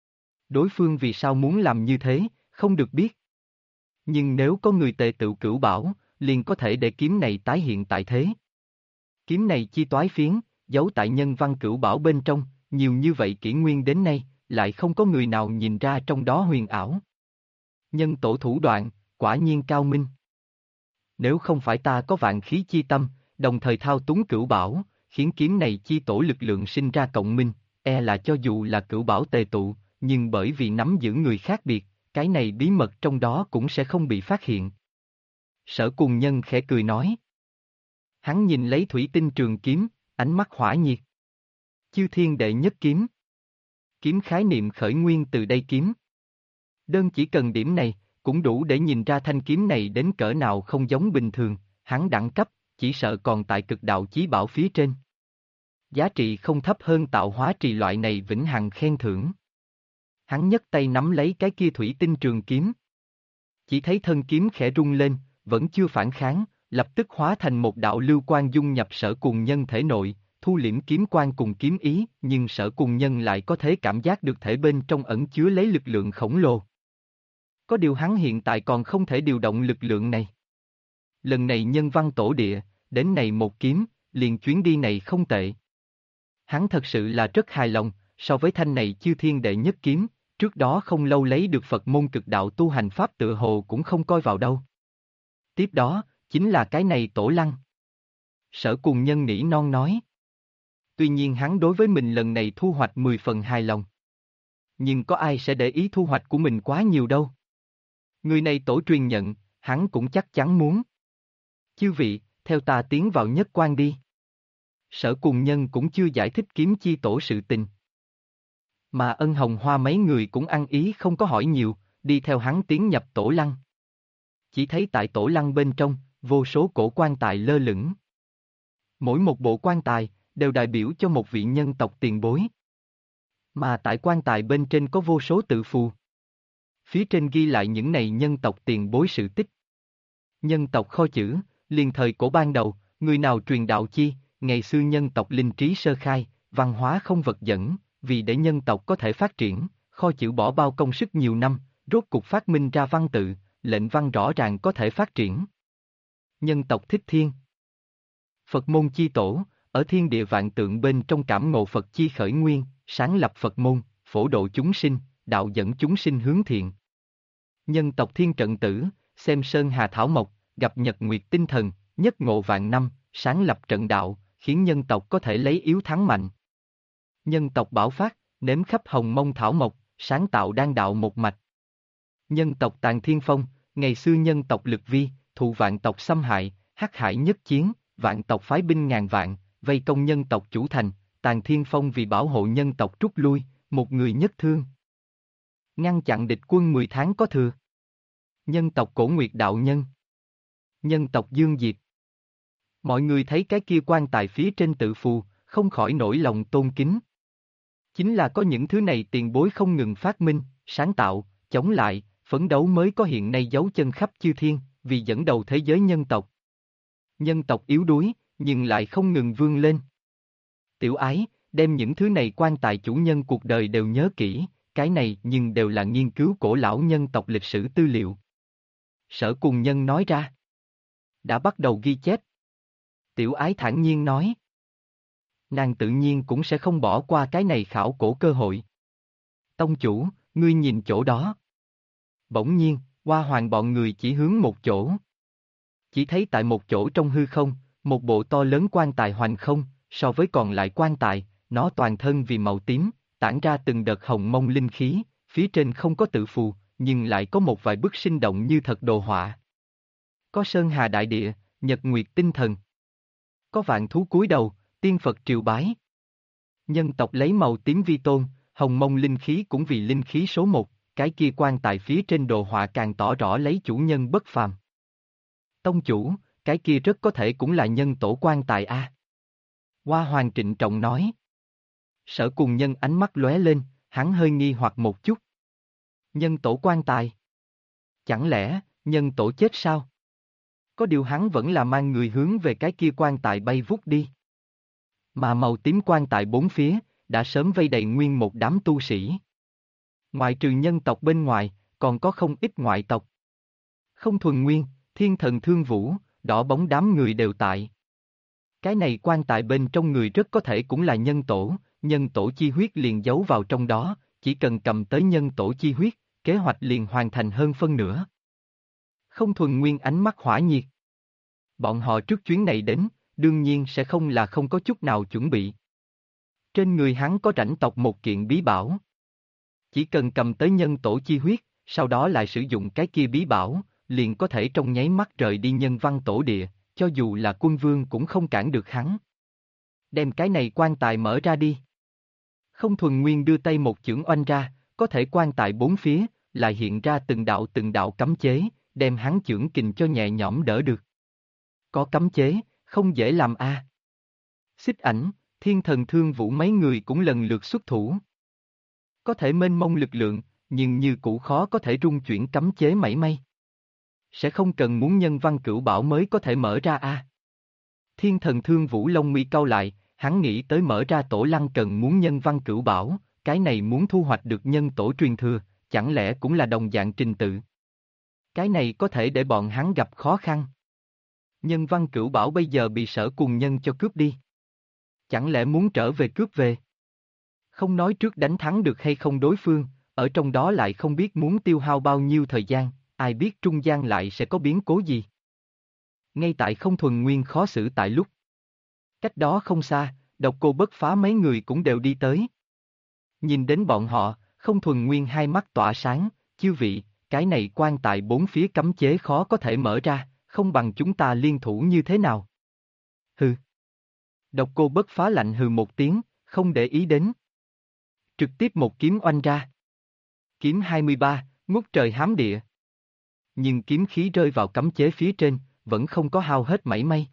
Đối phương vì sao muốn làm như thế, không được biết. Nhưng nếu có người tề tựu cửu bảo, liền có thể để kiếm này tái hiện tại thế. Kiếm này chi toái phiến, giấu tại nhân văn cửu bảo bên trong, nhiều như vậy kỷ nguyên đến nay, lại không có người nào nhìn ra trong đó huyền ảo. Nhân tổ thủ đoạn, quả nhiên cao minh. Nếu không phải ta có vạn khí chi tâm, đồng thời thao túng cửu bảo, khiến kiếm này chi tổ lực lượng sinh ra cộng minh, e là cho dù là cửu bảo tề tụ, nhưng bởi vì nắm giữ người khác biệt, cái này bí mật trong đó cũng sẽ không bị phát hiện. Sở Cùng Nhân khẽ cười nói. Hắn nhìn lấy thủy tinh trường kiếm, ánh mắt hỏa nhiệt. Chư thiên đệ nhất kiếm. Kiếm khái niệm khởi nguyên từ đây kiếm. Đơn chỉ cần điểm này, cũng đủ để nhìn ra thanh kiếm này đến cỡ nào không giống bình thường, hắn đẳng cấp, chỉ sợ còn tại cực đạo chí bảo phía trên. Giá trị không thấp hơn tạo hóa trì loại này vĩnh hằng khen thưởng. Hắn nhấc tay nắm lấy cái kia thủy tinh trường kiếm. Chỉ thấy thân kiếm khẽ rung lên, vẫn chưa phản kháng, lập tức hóa thành một đạo lưu quang dung nhập Sở Cùng Nhân thể nội, thu liễm kiếm quang cùng kiếm ý, nhưng Sở Cùng Nhân lại có thể cảm giác được thể bên trong ẩn chứa lấy lực lượng khổng lồ. Có điều hắn hiện tại còn không thể điều động lực lượng này. Lần này nhân văn tổ địa, đến này một kiếm, liền chuyến đi này không tệ. Hắn thật sự là rất hài lòng, so với thanh này chư thiên đệ nhất kiếm, trước đó không lâu lấy được Phật môn cực đạo tu hành pháp tựa hồ cũng không coi vào đâu. Tiếp đó, chính là cái này tổ lăng. Sở Cùng Nhân nỉ non nói. Tuy nhiên hắn đối với mình lần này thu hoạch 10 phần hài lòng. Nhưng có ai sẽ để ý thu hoạch của mình quá nhiều đâu. Người này tổ truyền nhận, hắn cũng chắc chắn muốn. Chư vị, theo ta tiến vào nhất quan đi. Sở Cùng Nhân cũng chưa giải thích kiếm chi tổ sự tình. Mà Ân Hồng Hoa mấy người cũng ăn ý không có hỏi nhiều, đi theo hắn tiến nhập tổ lăng. Chỉ thấy tại tổ lăng bên trong, vô số cổ quan tài lơ lửng. Mỗi một bộ quan tài, đều đại biểu cho một vị nhân tộc tiền bối. Mà tại quan tài bên trên có vô số tự phù. Phía trên ghi lại những này nhân tộc tiền bối sự tích. Nhân tộc kho chữ, liền thời cổ ban đầu, người nào truyền đạo chi, ngày xưa nhân tộc linh trí sơ khai, văn hóa không vật dẫn, vì để nhân tộc có thể phát triển, kho chữ bỏ bao công sức nhiều năm, rốt cục phát minh ra văn tự, lệnh văn rõ ràng có thể phát triển. Nhân tộc thích thiên. Phật môn chi tổ, ở thiên địa vạn tượng bên trong cảm ngộ Phật chi khởi nguyên, sáng lập Phật môn, phổ độ chúng sinh, đạo dẫn chúng sinh hướng thiện. Nhân tộc thiên trận tử, xem sơn hà thảo mộc, gặp nhật nguyệt tinh thần, nhất ngộ vạn năm, sáng lập trận đạo, khiến nhân tộc có thể lấy yếu thắng mạnh. Nhân tộc bảo phát, nếm khắp hồng mông thảo mộc, sáng tạo đan đạo một mạch. Nhân tộc tàn thiên phong, ngày xưa nhân tộc lực vi, thụ vạn tộc xâm hại, hắc hải nhất chiến, vạn tộc phái binh ngàn vạn, vây công nhân tộc chủ thành, tàn thiên phong vì bảo hộ nhân tộc rút lui, một người nhất thương. Ngăn chặn địch quân 10 tháng có thừa. Nhân tộc cổ nguyệt đạo nhân. Nhân tộc Dương Diệp. Mọi người thấy cái kia quan tài phía trên tự phù, không khỏi nổi lòng tôn kính. Chính là có những thứ này tiền bối không ngừng phát minh, sáng tạo, chống lại, phấn đấu mới có hiện nay dấu chân khắp chư thiên, vì dẫn đầu thế giới nhân tộc. Nhân tộc yếu đuối, nhưng lại không ngừng vươn lên. Tiểu Ái, đem những thứ này quan tài chủ nhân cuộc đời đều nhớ kỹ, cái này nhưng đều là nghiên cứu cổ lão nhân tộc lịch sử tư liệu. Sở Cùng Nhân nói ra. Đã bắt đầu ghi chép. Tiểu Ái thản nhiên nói. Nàng tự nhiên cũng sẽ không bỏ qua cái này khảo cổ cơ hội. Tông chủ, ngươi nhìn chỗ đó. Bỗng nhiên, Hoa Hoàng bọn người chỉ hướng một chỗ. Chỉ thấy tại một chỗ trong hư không, một bộ to lớn quan tài hoành không, so với còn lại quan tài, nó toàn thân vì màu tím, tản ra từng đợt hồng mông linh khí, phía trên không có tự phù, nhưng lại có một vài bức sinh động như thật đồ họa. Có sơn hà đại địa, nhật nguyệt tinh thần. Có vạn thú cúi đầu, tiên Phật triều bái. Nhân tộc lấy màu tím vi tôn, hồng mông linh khí cũng vì linh khí số một, cái kia quan tài phía trên đồ họa càng tỏ rõ lấy chủ nhân bất phàm. Tông chủ, cái kia rất có thể cũng là nhân tổ quan tài a. Hoa Hoàng trịnh trọng nói. Sở Cùng Nhân ánh mắt lóe lên, hắn hơi nghi hoặc một chút. Nhân tổ quan tài? Chẳng lẽ, nhân tổ chết sao? Có điều hắn vẫn là mang người hướng về cái kia quan tài bay vút đi. Mà màu tím quan tài bốn phía, đã sớm vây đầy nguyên một đám tu sĩ. Ngoại trừ nhân tộc bên ngoài, còn có không ít ngoại tộc. Không thuần nguyên, thiên thần thương vũ, đỏ bóng đám người đều tại. Cái này quan tài bên trong người rất có thể cũng là nhân tổ chi huyết liền giấu vào trong đó, chỉ cần cầm tới nhân tổ chi huyết, kế hoạch liền hoàn thành hơn phân nửa. Không thuần nguyên ánh mắt hỏa nhiệt. Bọn họ trước chuyến này đến, đương nhiên sẽ không là không có chút nào chuẩn bị. Trên người hắn có rảnh tộc một kiện bí bảo. Chỉ cần cầm tới nhân tổ chi huyết, sau đó lại sử dụng cái kia bí bảo, liền có thể trong nháy mắt rời đi nhân văn tổ địa, cho dù là quân vương cũng không cản được hắn. Đem cái này quan tài mở ra đi. Không thuần nguyên đưa tay một chưởng oanh ra, có thể quan tài bốn phía, lại hiện ra từng đạo cấm chế, đem hắn chưởng kình cho nhẹ nhõm đỡ được. Có cấm chế, không dễ làm a. Xích ảnh, thiên thần thương vũ mấy người cũng lần lượt xuất thủ. Có thể mênh mông lực lượng, nhưng như cũ khó có thể rung chuyển cấm chế mảy may. Sẽ không cần muốn nhân văn cửu bảo mới có thể mở ra a. Thiên thần thương vũ lông mi cau lại, hắn nghĩ tới mở ra tổ lăng cần muốn nhân văn cửu bảo, cái này muốn thu hoạch được nhân tổ truyền thừa, chẳng lẽ cũng là đồng dạng trình tự. Cái này có thể để bọn hắn gặp khó khăn. Nhân văn cửu bảo bây giờ bị Sở Cuồng Nhân cho cướp đi. Chẳng lẽ muốn trở về cướp về? Không nói trước đánh thắng được hay không đối phương, ở trong đó lại không biết muốn tiêu hao bao nhiêu thời gian, ai biết trung gian lại sẽ có biến cố gì. Ngay tại không thuần nguyên khó xử tại lúc. Cách đó không xa, Độc Cô Bất Phá mấy người cũng đều đi tới. Nhìn đến bọn họ, không thuần nguyên hai mắt tỏa sáng, chư vị, cái này quan tài bốn phía cấm chế khó có thể mở ra, không bằng chúng ta liên thủ như thế nào? Hừ. Độc Cô Bất Phá lạnh hừ một tiếng, không để ý đến. Trực tiếp một kiếm oanh ra. Kiếm 23, ngút trời hám địa. Nhưng kiếm khí rơi vào cấm chế phía trên, vẫn không có hao hết mảy may.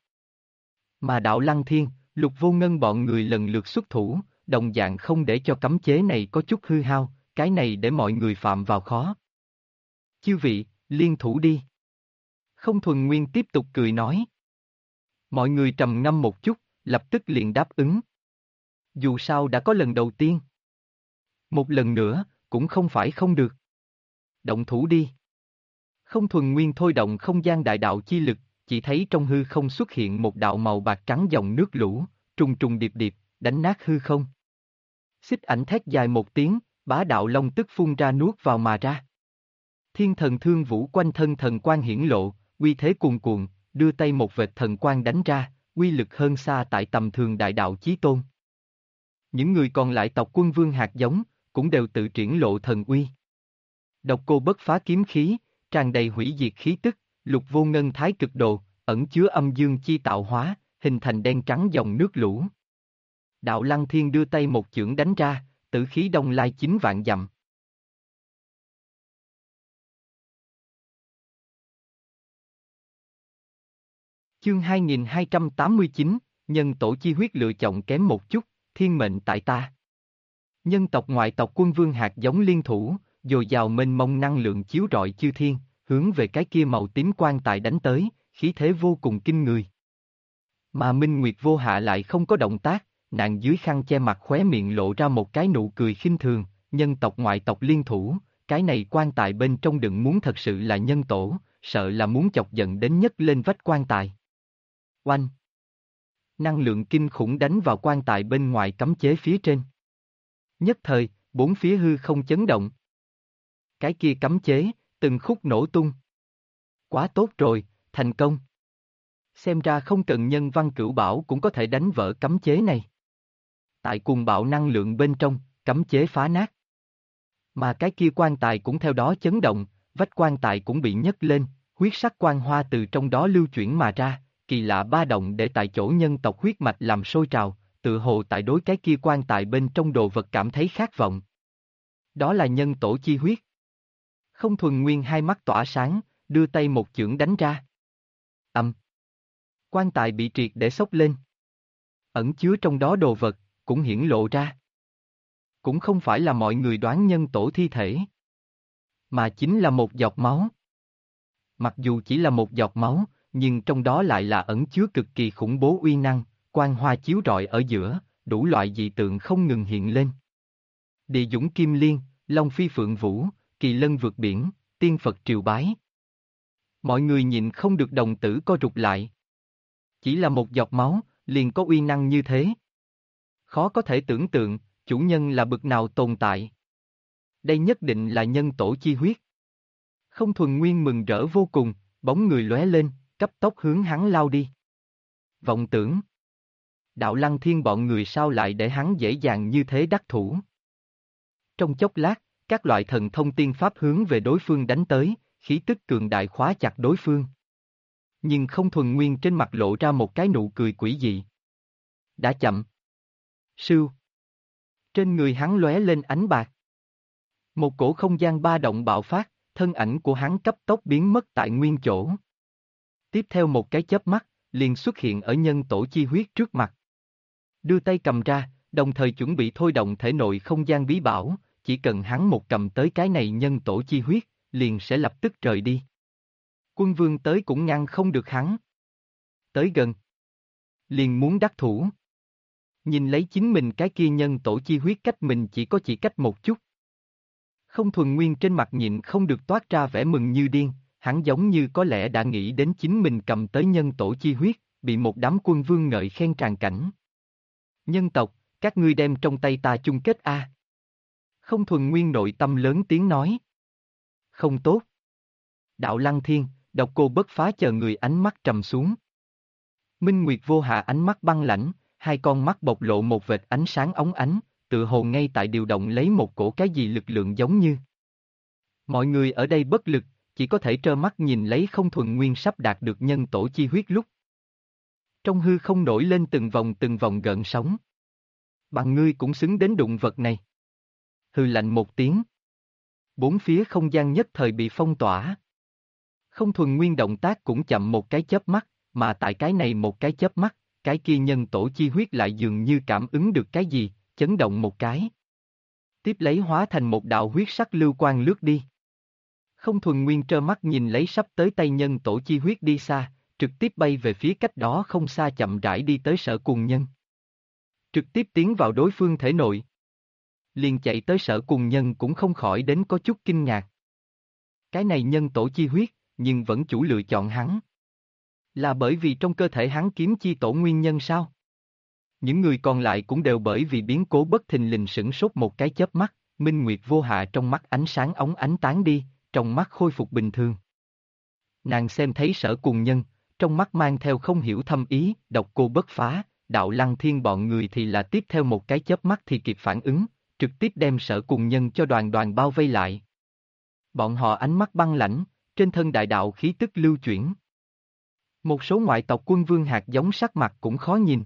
Mà Đạo Lăng Thiên, Lục Vô Ngân bọn người lần lượt xuất thủ, đồng dạng không để cho cấm chế này có chút hư hao, cái này để mọi người phạm vào khó. Chư vị, liên thủ đi. Không thuần nguyên tiếp tục cười nói. Mọi người trầm ngâm một chút, lập tức liền đáp ứng. Dù sao đã có lần đầu tiên. Một lần nữa, cũng không phải không được. Động thủ đi. Không thuần nguyên thôi động không gian đại đạo chi lực, chỉ thấy trong hư không xuất hiện một đạo màu bạc trắng dòng nước lũ, trùng trùng điệp điệp, đánh nát hư không. Xích ảnh thét dài một tiếng, bá đạo long tức phun ra nuốt vào mà ra. Thiên thần thương vũ quanh thân thần quang hiển lộ, uy thế cuồn cuộn, đưa tay một vệt thần quang đánh ra, uy lực hơn xa tại tầm thường đại đạo chí tôn. Những người còn lại tộc quân vương hạt giống, cũng đều tự triển lộ thần uy. Độc Cô Bất Phá kiếm khí, tràn đầy hủy diệt khí tức, Lục Vô Ngân thái cực đồ, ẩn chứa âm dương chi tạo hóa, hình thành đen trắng dòng nước lũ. Đạo Lăng Thiên đưa tay một chưởng đánh ra, tử khí đông lai 9 vạn dặm. Chương 2289, nhân tổ chi huyết lựa chọn kém một chút, thiên mệnh tại ta. Nhân tộc ngoại tộc quân vương hạt giống liên thủ, dồi dào mênh mông năng lượng chiếu rọi chư thiên, hướng về cái kia màu tím quan tài đánh tới, khí thế vô cùng kinh người. Mà Minh Nguyệt Vô Hạ lại không có động tác, nàng dưới khăn che mặt khóe miệng lộ ra một cái nụ cười khinh thường, nhân tộc ngoại tộc liên thủ, cái này quan tài bên trong đừng muốn thật sự là nhân tổ, sợ là muốn chọc giận đến nhấc lên vách quan tài. Oanh! Năng lượng kinh khủng đánh vào quan tài bên ngoài cấm chế phía trên. Nhất thời, bốn phía hư không chấn động. Cái kia cấm chế, từng khúc nổ tung. Quá tốt rồi, thành công. Xem ra không cần nhân văn cửu bảo cũng có thể đánh vỡ cấm chế này. Tại cuồng bạo năng lượng bên trong, cấm chế phá nát. Mà cái kia quan tài cũng theo đó chấn động, vách quan tài cũng bị nhấc lên, huyết sắc quang hoa từ trong đó lưu chuyển mà ra, kỳ lạ ba động để tại chỗ nhân tộc huyết mạch làm sôi trào, tự hồ tại đối cái kia quan tài bên trong đồ vật cảm thấy khát vọng. Đó là nhân tổ chi huyết. Không thuần nguyên hai mắt tỏa sáng, đưa tay một chưởng đánh ra. Quan tài bị triệt để xốc lên. Ẩn chứa trong đó đồ vật, cũng hiển lộ ra. Cũng không phải là mọi người đoán nhân tổ thi thể, mà chính là một giọt máu. Mặc dù chỉ là một giọt máu, nhưng trong đó lại là ẩn chứa cực kỳ khủng bố uy năng, quang hoa chiếu rọi ở giữa, đủ loại dị tượng không ngừng hiện lên. Địa dũng kim liên, Long phi phượng vũ, kỳ lân vượt biển, tiên Phật triều bái. Mọi người nhịn không được đồng tử co rụt lại. Chỉ là một giọt máu, liền có uy năng như thế. Khó có thể tưởng tượng, chủ nhân là bực nào tồn tại. Đây nhất định là nhân tổ chi huyết. Không Thuần Nguyên mừng rỡ vô cùng, bóng người lóe lên, cấp tốc hướng hắn lao đi. Vọng tưởng. Đạo Lăng Thiên bọn người sao lại để hắn dễ dàng như thế đắc thủ. Trong chốc lát, các loại thần thông tiên pháp hướng về đối phương đánh tới, khí tức cường đại khóa chặt đối phương. Nhưng Không Thuần Nguyên trên mặt lộ ra một cái nụ cười quỷ dị. Đã chậm. Sưu. Trên người hắn lóe lên ánh bạc. Một cổ không gian ba động bạo phát, thân ảnh của hắn cấp tốc biến mất tại nguyên chỗ. Tiếp theo một cái chớp mắt, liền xuất hiện ở nhân tổ chi huyết trước mặt. Đưa tay cầm ra, đồng thời chuẩn bị thôi động thể nội không gian bí bảo, chỉ cần hắn một cầm tới cái này nhân tổ chi huyết, liền sẽ lập tức rời đi. Quân vương tới cũng ngăn không được hắn. Tới gần. Liền muốn đắc thủ. Nhìn lấy chính mình cái kia nhân tổ chi huyết cách mình chỉ cách một chút. Không Thuần Nguyên trên mặt nhịn không được toát ra vẻ mừng như điên, hắn giống như có lẽ đã nghĩ đến chính mình cầm tới nhân tổ chi huyết, bị một đám quân vương ngợi khen tràn cảnh. Nhân tộc, các ngươi đem trong tay ta chung kết a. Không Thuần Nguyên nội tâm lớn tiếng nói. Không tốt. Đạo Lăng Thiên, Độc Cô Bất Phá chờ người ánh mắt trầm xuống. Minh Nguyệt Vô Hạ ánh mắt băng lãnh, hai con mắt bộc lộ một vệt ánh sáng óng ánh, tự hồ ngay tại điều động lấy một cổ cái gì lực lượng giống như. Mọi người ở đây bất lực, chỉ có thể trơ mắt nhìn lấy Không Thuần Nguyên sắp đạt được nhân tổ chi huyết lúc. Trong hư không nổi lên từng vòng gợn sóng. Bằng ngươi cũng xứng đến đụng vật này. Hư lạnh một tiếng. Bốn phía không gian nhất thời bị phong tỏa. Không Thuần Nguyên động tác cũng chậm một cái chớp mắt, mà tại cái này một cái chớp mắt, cái kia nhân tổ chi huyết lại dường như cảm ứng được cái gì, chấn động một cái. Tiếp lấy hóa thành một đạo huyết sắc lưu quang lướt đi. Không Thuần Nguyên trơ mắt nhìn lấy sắp tới tay nhân tổ chi huyết đi xa, trực tiếp bay về phía cách đó không xa chậm rãi đi tới Sở Cùng Nhân. Trực tiếp tiến vào đối phương thể nội. Liền chạy tới Sở Cùng Nhân cũng không khỏi đến có chút kinh ngạc. Cái này nhân tổ chi huyết, nhưng vẫn chủ lựa chọn hắn. Là bởi vì trong cơ thể hắn kiếm chi tổ nguyên nhân sao? Những người còn lại cũng đều bởi vì biến cố bất thình lình sửng sốt một cái chớp mắt, Minh Nguyệt Vô Hạ trong mắt ánh sáng óng ánh tán đi, trong mắt khôi phục bình thường. Nàng xem thấy Sở Cùng Nhân, trong mắt mang theo không hiểu thâm ý, Độc Cô Bất Phá, Đạo Lăng Thiên bọn người thì là tiếp theo một cái chớp mắt thì kịp phản ứng, trực tiếp đem Sở Cùng Nhân cho đoàn đoàn bao vây lại. Bọn họ ánh mắt băng lãnh, trên thân đại đạo khí tức lưu chuyển. Một số ngoại tộc quân vương hạt giống sắc mặt cũng khó nhìn.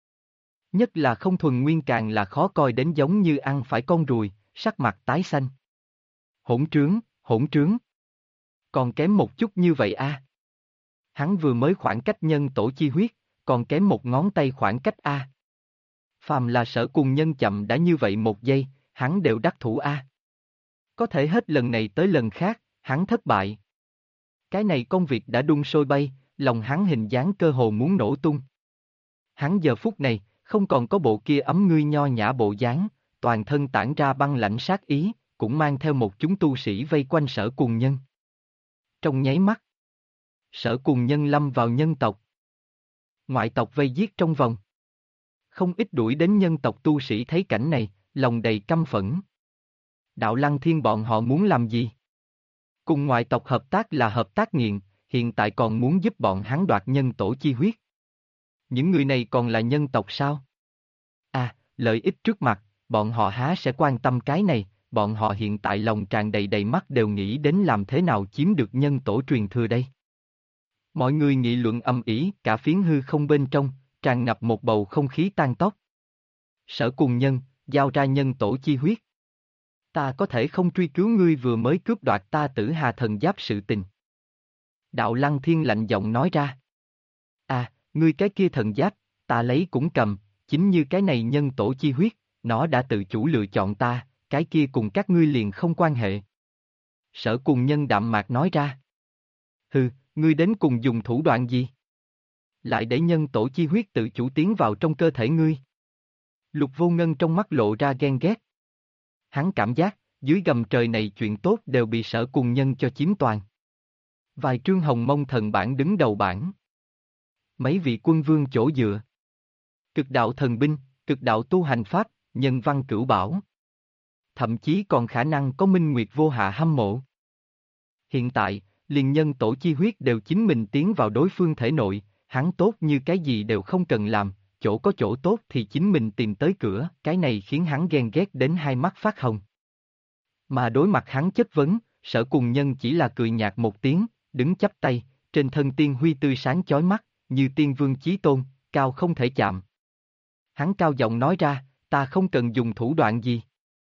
Nhất là Không Thuần Nguyên càng là khó coi đến giống như ăn phải con ruồi, sắc mặt tái xanh. Hỗn trướng, hỗn trướng. Còn kém một chút như vậy a. Hắn vừa mới khoảng cách nhân tổ chi huyết, còn kém một ngón tay khoảng cách a. Phàm là Sở Cùng Nhân chậm đã như vậy một giây, hắn đều đắc thủ a. Có thể hết lần này tới lần khác, hắn thất bại. Cái này công việc đã đun sôi bay, lòng hắn hình dáng cơ hồ muốn nổ tung. Hắn giờ phút này, không còn có bộ kia ấm ngươi nho nhã bộ dáng, toàn thân tản ra băng lãnh sát ý, cũng mang theo một chúng tu sĩ vây quanh Sở Cùng Nhân. Trong nháy mắt, Sở Cùng Nhân lâm vào nhân tộc. Ngoại tộc vây giết trong vòng. Không ít đuổi đến nhân tộc tu sĩ thấy cảnh này, lòng đầy căm phẫn. Đạo Lăng Thiên bọn họ muốn làm gì? Cùng ngoại tộc hợp tác là hợp tác nghiện, hiện tại còn muốn giúp bọn hắn đoạt nhân tổ chi huyết. Những người này còn là nhân tộc sao? À, lợi ích trước mặt, bọn họ há sẽ quan tâm cái này, bọn họ hiện tại lòng tràn đầy mắt đều nghĩ đến làm thế nào chiếm được nhân tổ truyền thừa đây. Mọi người nghị luận ầm ĩ, cả phiến hư không bên trong, tràn ngập một bầu không khí tan tóc. Sở Cùng Nhân, giao ra nhân tổ chi huyết. Ta có thể không truy cứu ngươi vừa mới cướp đoạt ta Tử Hà thần giáp sự tình. Đạo Lăng Thiên lạnh giọng nói ra. À, ngươi cái kia thần giáp, ta lấy cũng cầm, chính như cái này nhân tổ chi huyết, nó đã tự chủ lựa chọn ta, cái kia cùng các ngươi liền không quan hệ. Sở Cùng Nhân đạm mạc nói ra. Hừ, ngươi đến cùng dùng thủ đoạn gì? Lại để nhân tổ chi huyết tự chủ tiến vào trong cơ thể ngươi. Lục Vô Ngân trong mắt lộ ra ghen ghét. Hắn cảm giác, Dưới gầm trời này chuyện tốt đều bị Sở Cùng Nhân cho chiếm toàn. Vài trương hồng mông thần bản đứng đầu bảng. Mấy vị quân vương chỗ dựa. Cực đạo thần binh, cực đạo tu hành pháp, nhân văn cửu bảo. Thậm chí còn khả năng có minh nguyệt vô hạ hâm mộ. Hiện tại, liền nhân tổ chi huyết đều chính mình tiến vào đối phương thể nội, hắn tốt như cái gì đều không cần làm, chỗ có chỗ tốt thì chính mình tìm tới cửa, cái này khiến hắn ghen ghét đến hai mắt phát hồng. Mà đối mặt hắn chất vấn, Sở Cùng Nhân chỉ là cười nhạt một tiếng, đứng chắp tay, trên thân tiên huy tươi sáng chói mắt, như tiên vương chí tôn, cao không thể chạm. Hắn cao giọng nói ra, ta không cần dùng thủ đoạn gì.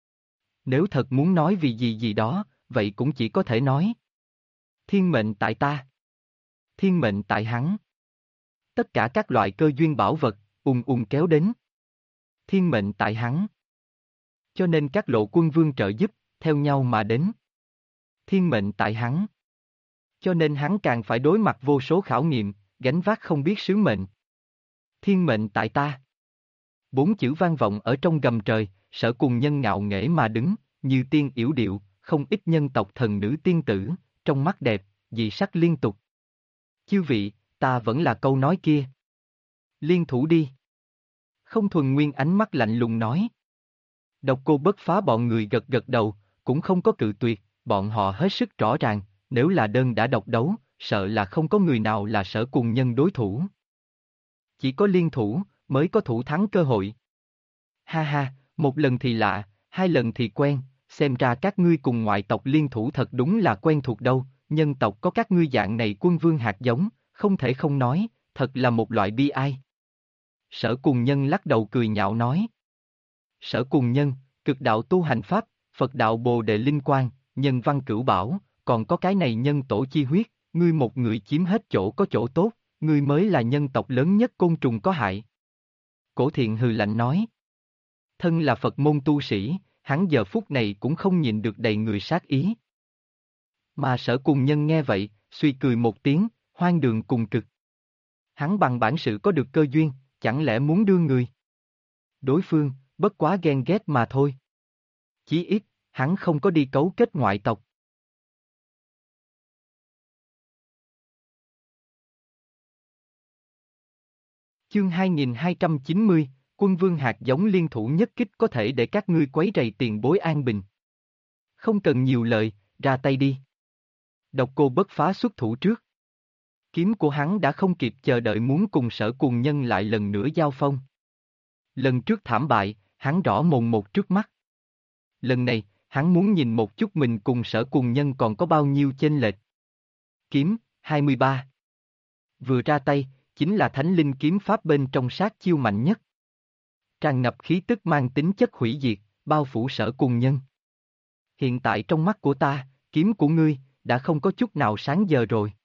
Nếu thật muốn nói vì gì gì đó, vậy cũng chỉ có thể nói. Thiên mệnh tại ta. Thiên mệnh tại hắn. Tất cả các loại cơ duyên bảo vật, kéo đến. Thiên mệnh tại hắn. Cho nên các lộ quân vương trợ giúp, theo nhau mà đến. Thiên mệnh tại hắn. Cho nên hắn càng phải đối mặt vô số khảo nghiệm, gánh vác không biết sứ mệnh. Thiên mệnh tại ta. Bốn chữ vang vọng ở trong gầm trời, Sở Cùng Nhân ngạo nghễ mà đứng, như tiên yểu điệu, không ít nhân tộc thần nữ tiên tử, trong mắt đẹp, dị sắc liên tục. Chư vị, ta vẫn là câu nói kia. Liên thủ đi. Không Thuần Nguyên ánh mắt lạnh lùng nói. Độc Cô Bất Phá bọn người gật gật đầu, cũng không có cự tuyệt, bọn họ hết sức rõ ràng, nếu là đơn đã độc đấu, sợ là không có người nào là Sở Cùng Nhân đối thủ. Chỉ có liên thủ, mới có thủ thắng cơ hội. Ha ha, một lần thì lạ, hai lần thì quen, xem ra các ngươi cùng ngoại tộc liên thủ thật đúng là quen thuộc đâu, nhân tộc có các ngươi dạng này quân vương hạt giống, không thể không nói, thật là một loại bi ai. Sở Cùng Nhân lắc đầu cười nhạo nói. Sở Cùng Nhân, cực đạo tu hành pháp, Phật đạo Bồ Đề Linh Quang, nhân văn cửu bảo, còn có cái này nhân tổ chi huyết, ngươi một người chiếm hết chỗ có chỗ tốt, ngươi mới là nhân tộc lớn nhất côn trùng có hại. Cổ Thiện hừ lạnh nói. Thân là Phật môn tu sĩ, hắn giờ phút này cũng không nhìn được đầy người sát ý. Mà Sở Cùng Nhân nghe vậy, suy cười một tiếng, hoang đường cùng cực. Hắn bằng bản sự có được cơ duyên, chẳng lẽ muốn đưa người? Đối phương, bất quá ghen ghét mà thôi. Chí ít, hắn không có đi cấu kết ngoại tộc. Chương 2290, quân vương hạt giống liên thủ nhất kích có thể để các ngươi quấy rầy tiền bối an bình. Không cần nhiều lời, ra tay đi. Độc Cô Bất Phá xuất thủ trước. Kiếm của hắn đã không kịp chờ đợi muốn cùng Sở Cùng Nhân lại lần nữa giao phong. Lần trước thảm bại, hắn rõ mồn một trước mắt. Lần này, hắn muốn nhìn một chút mình cùng Sở Cùng Nhân còn có bao nhiêu chênh lệch. Kiếm, 23. Vừa ra tay, chính là Thánh Linh kiếm pháp bên trong sát chiêu mạnh nhất. Tràn ngập khí tức mang tính chất hủy diệt, bao phủ Sở Cùng Nhân. Hiện tại trong mắt của ta, kiếm của ngươi, đã không có chút nào sáng giờ rồi.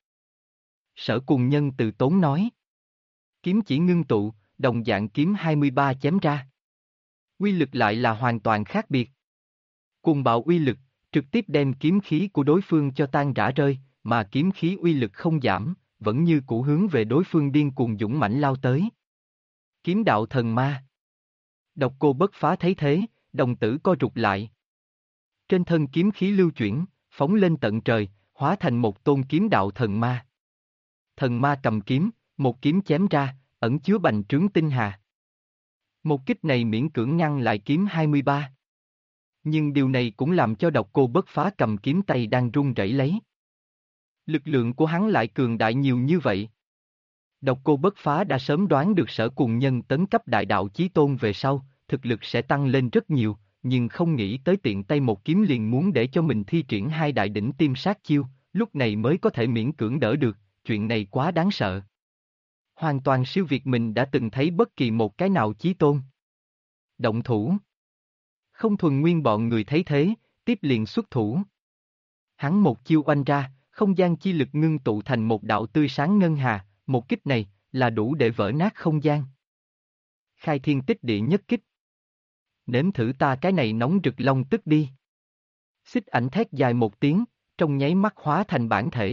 Sở Cùng Nhân từ tốn nói. Kiếm chỉ ngưng tụ, đồng dạng kiếm 23 chém ra. Uy lực lại là hoàn toàn khác biệt. Cùng bạo uy lực, trực tiếp đem kiếm khí của đối phương cho tan rã rơi, mà kiếm khí uy lực không giảm, vẫn như cũ hướng về đối phương điên cuồng dũng mãnh lao tới. Kiếm đạo thần ma. Độc Cô Bất Phá thấy thế, đồng tử co rụt lại. Trên thân kiếm khí lưu chuyển, phóng lên tận trời, hóa thành một tôn kiếm đạo thần ma. Thần ma cầm kiếm, một kiếm chém ra, ẩn chứa bành trướng tinh hà. Một kích này miễn cưỡng ngăn lại kiếm 23. Nhưng điều này cũng làm cho Độc Cô Bất Phá cầm kiếm tay đang run rẩy lấy. Lực lượng của hắn lại cường đại nhiều như vậy. Độc Cô Bất Phá đã sớm đoán được Sở Cùng Nhân tấn cấp đại đạo chí tôn về sau, thực lực sẽ tăng lên rất nhiều, nhưng không nghĩ tới tiện tay một kiếm liền muốn để cho mình thi triển hai đại đỉnh tiêm sát chiêu, lúc này mới có thể miễn cưỡng đỡ được, chuyện này quá đáng sợ. Hoàn toàn siêu việt mình đã từng thấy bất kỳ một cái nào chí tôn. Động thủ. Không Thuần Nguyên bọn người thấy thế, tiếp liền xuất thủ. Hắn một chiêu oanh ra, không gian chi lực ngưng tụ thành một đạo tươi sáng ngân hà, một kích này, là đủ để vỡ nát không gian. Khai thiên tích địa nhất kích. Nếm thử ta cái này nóng rực long tức đi. Xích ảnh thét dài một tiếng, trong nháy mắt hóa thành bản thể.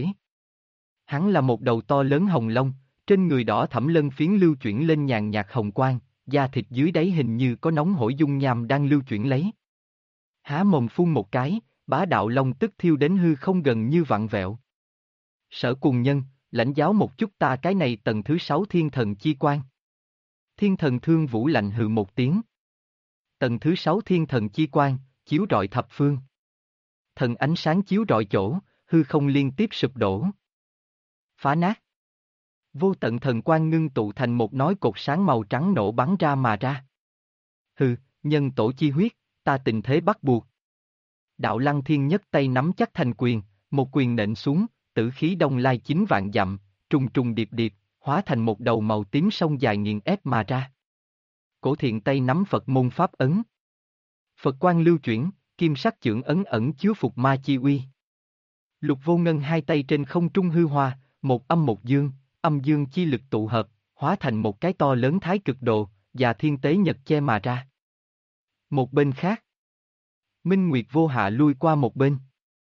Hắn là một đầu to lớn hồng long, trên người đỏ thẫm lân phiến lưu chuyển lên nhàn nhạt hồng quang, da thịt dưới đáy hình như có nóng hổi dung nham đang lưu chuyển lấy. Há mồm phun một cái, bá đạo long tức thiêu đến hư không gần như vặn vẹo. Sở Cùng Nhân, lãnh giáo một chút ta cái này tầng thứ 6 thiên thần chi quan. Thiên thần Thương Vũ lạnh hừ một tiếng. Tầng thứ 6 thiên thần chi quan, chiếu rọi thập phương. Thần ánh sáng chiếu rọi chỗ, hư không liên tiếp sụp đổ. Phá nát. Vô tận thần quang ngưng tụ thành một nói cột sáng màu trắng nổ bắn ra mà ra. Hừ, nhân tổ chi huyết, ta tình thế bắt buộc. Đạo Lăng Thiên nhất tay nắm chắc thành quyền, một quyền nện xuống, tử khí đông lai 9 vạn dặm, trùng trùng điệp điệp, hóa thành một đầu màu tím sông dài nghiền ép mà ra. Cổ Thiện tay nắm Phật môn pháp ấn. Phật quang lưu chuyển, kim sắc chưởng ấn ẩn chứa phục ma chi uy. Lục Vô Ngân hai tay trên không trung hư hoa, một âm một dương, âm dương chi lực tụ hợp, hóa thành một cái to lớn thái cực độ, và thiên tế nhật che mà ra. Một bên khác, Minh Nguyệt Vô Hạ lui qua một bên.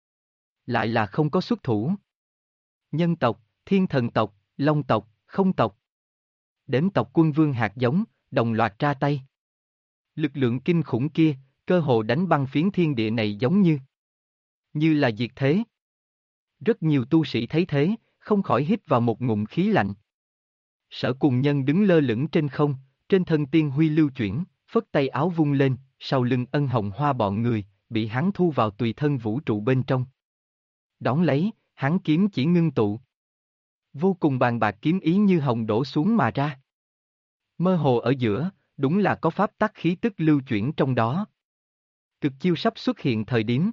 Lại là không có xuất thủ. Nhân tộc, thiên thần tộc, long tộc, không tộc. Đếm tộc quân vương hạt giống, đồng loạt ra tay. Lực lượng kinh khủng kia, cơ hồ đánh băng phiến thiên địa này giống như là diệt thế. Rất nhiều tu sĩ thấy thế, không khỏi hít vào một ngụm khí lạnh. Sở Cùng Nhân đứng lơ lửng trên không, trên thân tiên huy lưu chuyển, phất tay áo vung lên, sau lưng Ân Hồng Hoa bọn người, bị hắn thu vào tùy thân vũ trụ bên trong. Đón lấy, hắn kiếm chỉ ngưng tụ. Vô cùng bàn bạc kiếm ý như hồng đổ xuống mà ra. Mơ hồ ở giữa, đúng là có pháp tắc khí tức lưu chuyển trong đó. Cực chiêu sắp xuất hiện thời điểm.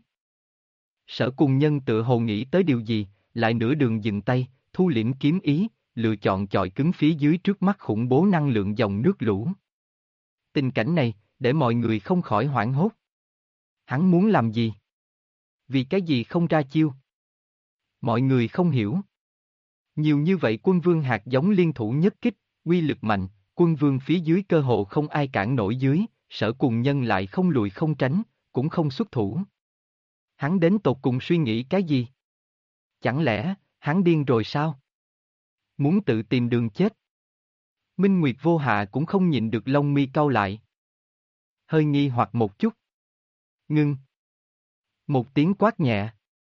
Sở Cùng Nhân tựa hồ nghĩ tới điều gì, lại nửa đường dừng tay, thu liễm kiếm ý, lựa chọn chọi cứng phía dưới trước mắt khủng bố năng lượng dòng nước lũ. Tình cảnh này, để mọi người không khỏi hoảng hốt. Hắn muốn làm gì? Vì cái gì không ra chiêu? Mọi người không hiểu. Nhiều như vậy quân vương hạt giống liên thủ nhất kích, uy lực mạnh, quân vương phía dưới cơ hồ không ai cản nổi dưới, Sở Cùng Nhân lại không lùi không tránh, cũng không xuất thủ. Hắn đến tột cùng suy nghĩ cái gì? Chẳng lẽ, hắn điên rồi sao? Muốn tự tìm đường chết? Minh Nguyệt Vô Hạ cũng không nhịn được lông mi cau lại. Hơi nghi hoặc một chút. Ngưng. Một tiếng quát nhẹ.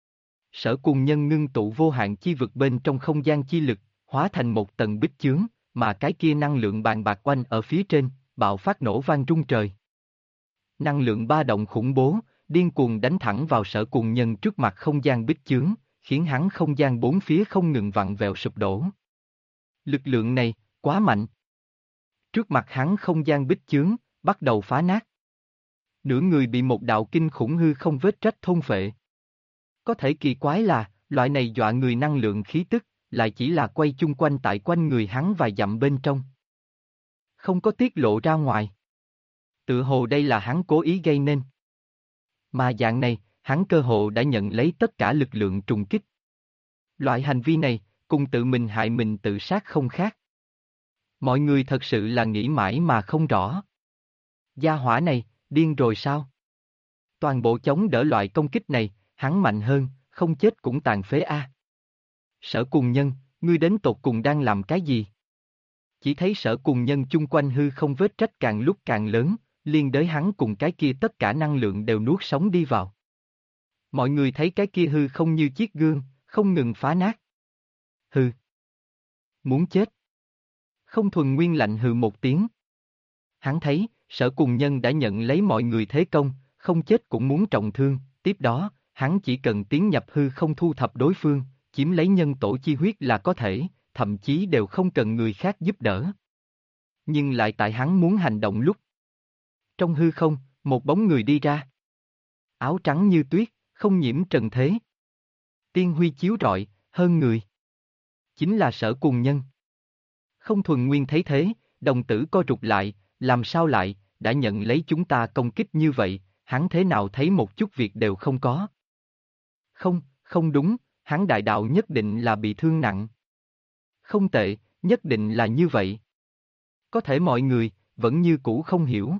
Sở Cùng Nhân ngưng tụ vô hạn chi vực bên trong không gian chi lực, hóa thành một tầng bích chướng, mà cái kia năng lượng bàn bạc oanh ở phía trên, bạo phát nổ vang rung trời. Năng lượng ba động khủng bố, điên cuồng đánh thẳng vào Sở Cùng Nhân trước mặt không gian bích chướng, khiến hắn không gian bốn phía không ngừng vặn vẹo sụp đổ. Lực lượng này, quá mạnh. Trước mặt hắn không gian bích chướng, bắt đầu phá nát. Nửa người bị một đạo kinh khủng hư không vết rách thôn phệ. Có thể kỳ quái là, loại này dọa người năng lượng khí tức, lại chỉ là quay chung quanh tại quanh người hắn vài dặm bên trong. Không có tiết lộ ra ngoài. Tự hồ đây là hắn cố ý gây nên. Mà dạng này, hắn cơ hồ đã nhận lấy tất cả lực lượng trùng kích. Loại hành vi này, cùng tự mình hại mình tự sát không khác. Mọi người thật sự là nghĩ mãi mà không rõ. Gia hỏa này, điên rồi sao? Toàn bộ chống đỡ loại công kích này, hắn mạnh hơn, không chết cũng tàn phế a. Sở Cùng Nhân, ngươi đến tột cùng đang làm cái gì? Chỉ thấy Sở Cùng Nhân chung quanh hư không vết rách càng lúc càng lớn, liên đới hắn cùng cái kia tất cả năng lượng đều nuốt sống đi vào. Mọi người thấy cái kia hư không như chiếc gương, không ngừng phá nát. Hư. Muốn chết. Không Thuần Nguyên lạnh hừ một tiếng. Hắn thấy, Sở Cùng Nhân đã nhận lấy mọi người thế công, không chết cũng muốn trọng thương, tiếp đó, hắn chỉ cần tiến nhập hư không thu thập đối phương, chiếm lấy nhân tổ chi huyết là có thể, thậm chí đều không cần người khác giúp đỡ. Nhưng lại tại hắn muốn hành động lúc. Trong hư không, một bóng người đi ra. Áo trắng như tuyết, không nhiễm trần thế. Tiên huy chiếu rọi, hơn người. Chính là Sở Cùng Nhân. Không Thuần Nguyên thấy thế, đồng tử co rụt lại, làm sao lại, đã nhận lấy chúng ta công kích như vậy, hắn thế nào thấy một chút việc đều không có. Không, không đúng, hắn đại đạo nhất định là bị thương nặng. Không tệ, nhất định là như vậy. Có thể mọi người, vẫn như cũ không hiểu.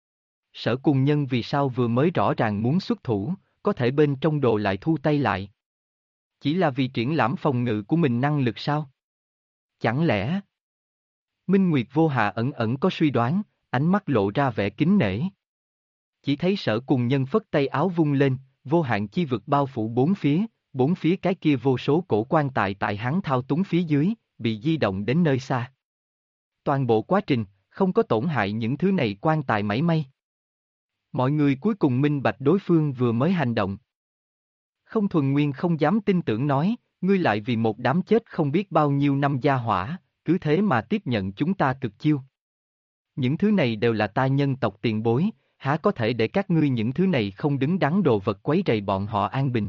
Sở Cùng Nhân vì sao vừa mới rõ ràng muốn xuất thủ, có thể bên trong đồ lại thu tay lại. Chỉ là vì triển lãm phòng ngự của mình năng lực sao? Chẳng lẽ... Minh Nguyệt Vô Hạ ẩn ẩn có suy đoán, ánh mắt lộ ra vẻ kính nể. Chỉ thấy Sở Cùng Nhân phất tay áo vung lên, vô hạn chi vực bao phủ bốn phía cái kia vô số cổ quan tài tại hắn thao túng phía dưới, bị di động đến nơi xa. Toàn bộ quá trình, không có tổn hại những thứ này quan tài mảy may. Mọi người cuối cùng minh bạch đối phương vừa mới hành động. Không Thuần Nguyên không dám tin tưởng nói, ngươi lại vì một đám chết không biết bao nhiêu năm gia hỏa, cứ thế mà tiếp nhận chúng ta cực chiêu. Những thứ này đều là ta nhân tộc tiền bối, há có thể để các ngươi những thứ này không đứng đắn đồ vật quấy rầy bọn họ an bình.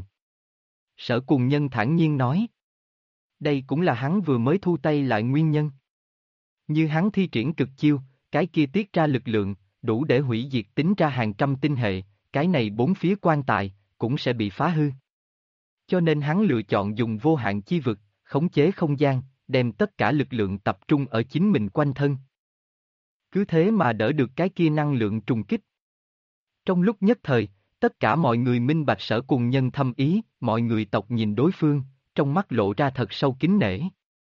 Sở Cùng Nhân thản nhiên nói. Đây cũng là hắn vừa mới thu tay lại nguyên nhân. Như hắn thi triển cực chiêu, cái kia tiết ra lực lượng, đủ để hủy diệt tính ra hàng trăm tinh hệ, cái này bốn phía quan tài, cũng sẽ bị phá hư. Cho nên hắn lựa chọn dùng vô hạn chi vực, khống chế không gian, đem tất cả lực lượng tập trung ở chính mình quanh thân. Cứ thế mà đỡ được cái kia năng lượng trùng kích. Trong lúc nhất thời, tất cả mọi người minh bạch Sở Cùng Nhân thâm ý, mọi người tộc nhìn đối phương, trong mắt lộ ra thật sâu kính nể.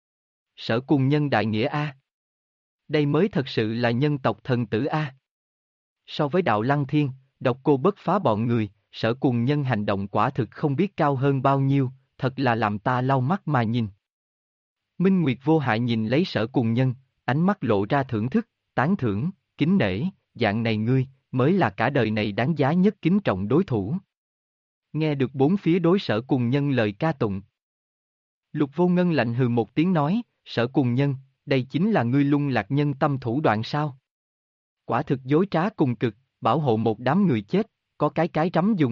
Sở Cùng Nhân đại nghĩa A. Đây mới thật sự là nhân tộc thần tử A. So với Đạo Lăng Thiên, Độc Cô Bất Phá bọn người, Sở Cùng Nhân hành động quả thực không biết cao hơn bao nhiêu, thật là làm ta lau mắt mà nhìn. Minh Nguyệt vô hại nhìn lấy Sở Cùng Nhân, ánh mắt lộ ra thưởng thức, tán thưởng, kính nể, dạng này ngươi, mới là cả đời này đáng giá nhất kính trọng đối thủ. Nghe được bốn phía đối Sở Cùng Nhân lời ca tụng. Lục Vô Ngân lạnh hừ một tiếng nói, Sở Cùng Nhân, đây chính là ngươi lung lạc nhân tâm thủ đoạn sao? Quả thực dối trá cùng cực, bảo hộ một đám người chết, có cái rắm dùng.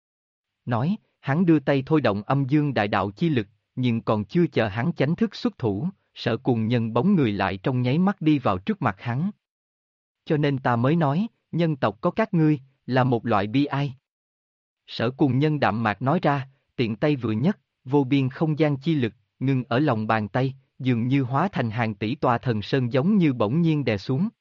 Nói, hắn đưa tay thôi động âm dương đại đạo chi lực, nhưng còn chưa chờ hắn chánh thức xuất thủ, Sở Cùng Nhân bóng người lại trong nháy mắt đi vào trước mặt hắn. Cho nên ta mới nói, nhân tộc có các ngươi, là một loại bi ai. Sở Cùng Nhân đạm mạc nói ra, tiện tay vừa nhất, vô biên không gian chi lực, ngưng ở lòng bàn tay, dường như hóa thành hàng tỷ tòa thần sơn giống như bỗng nhiên đè xuống.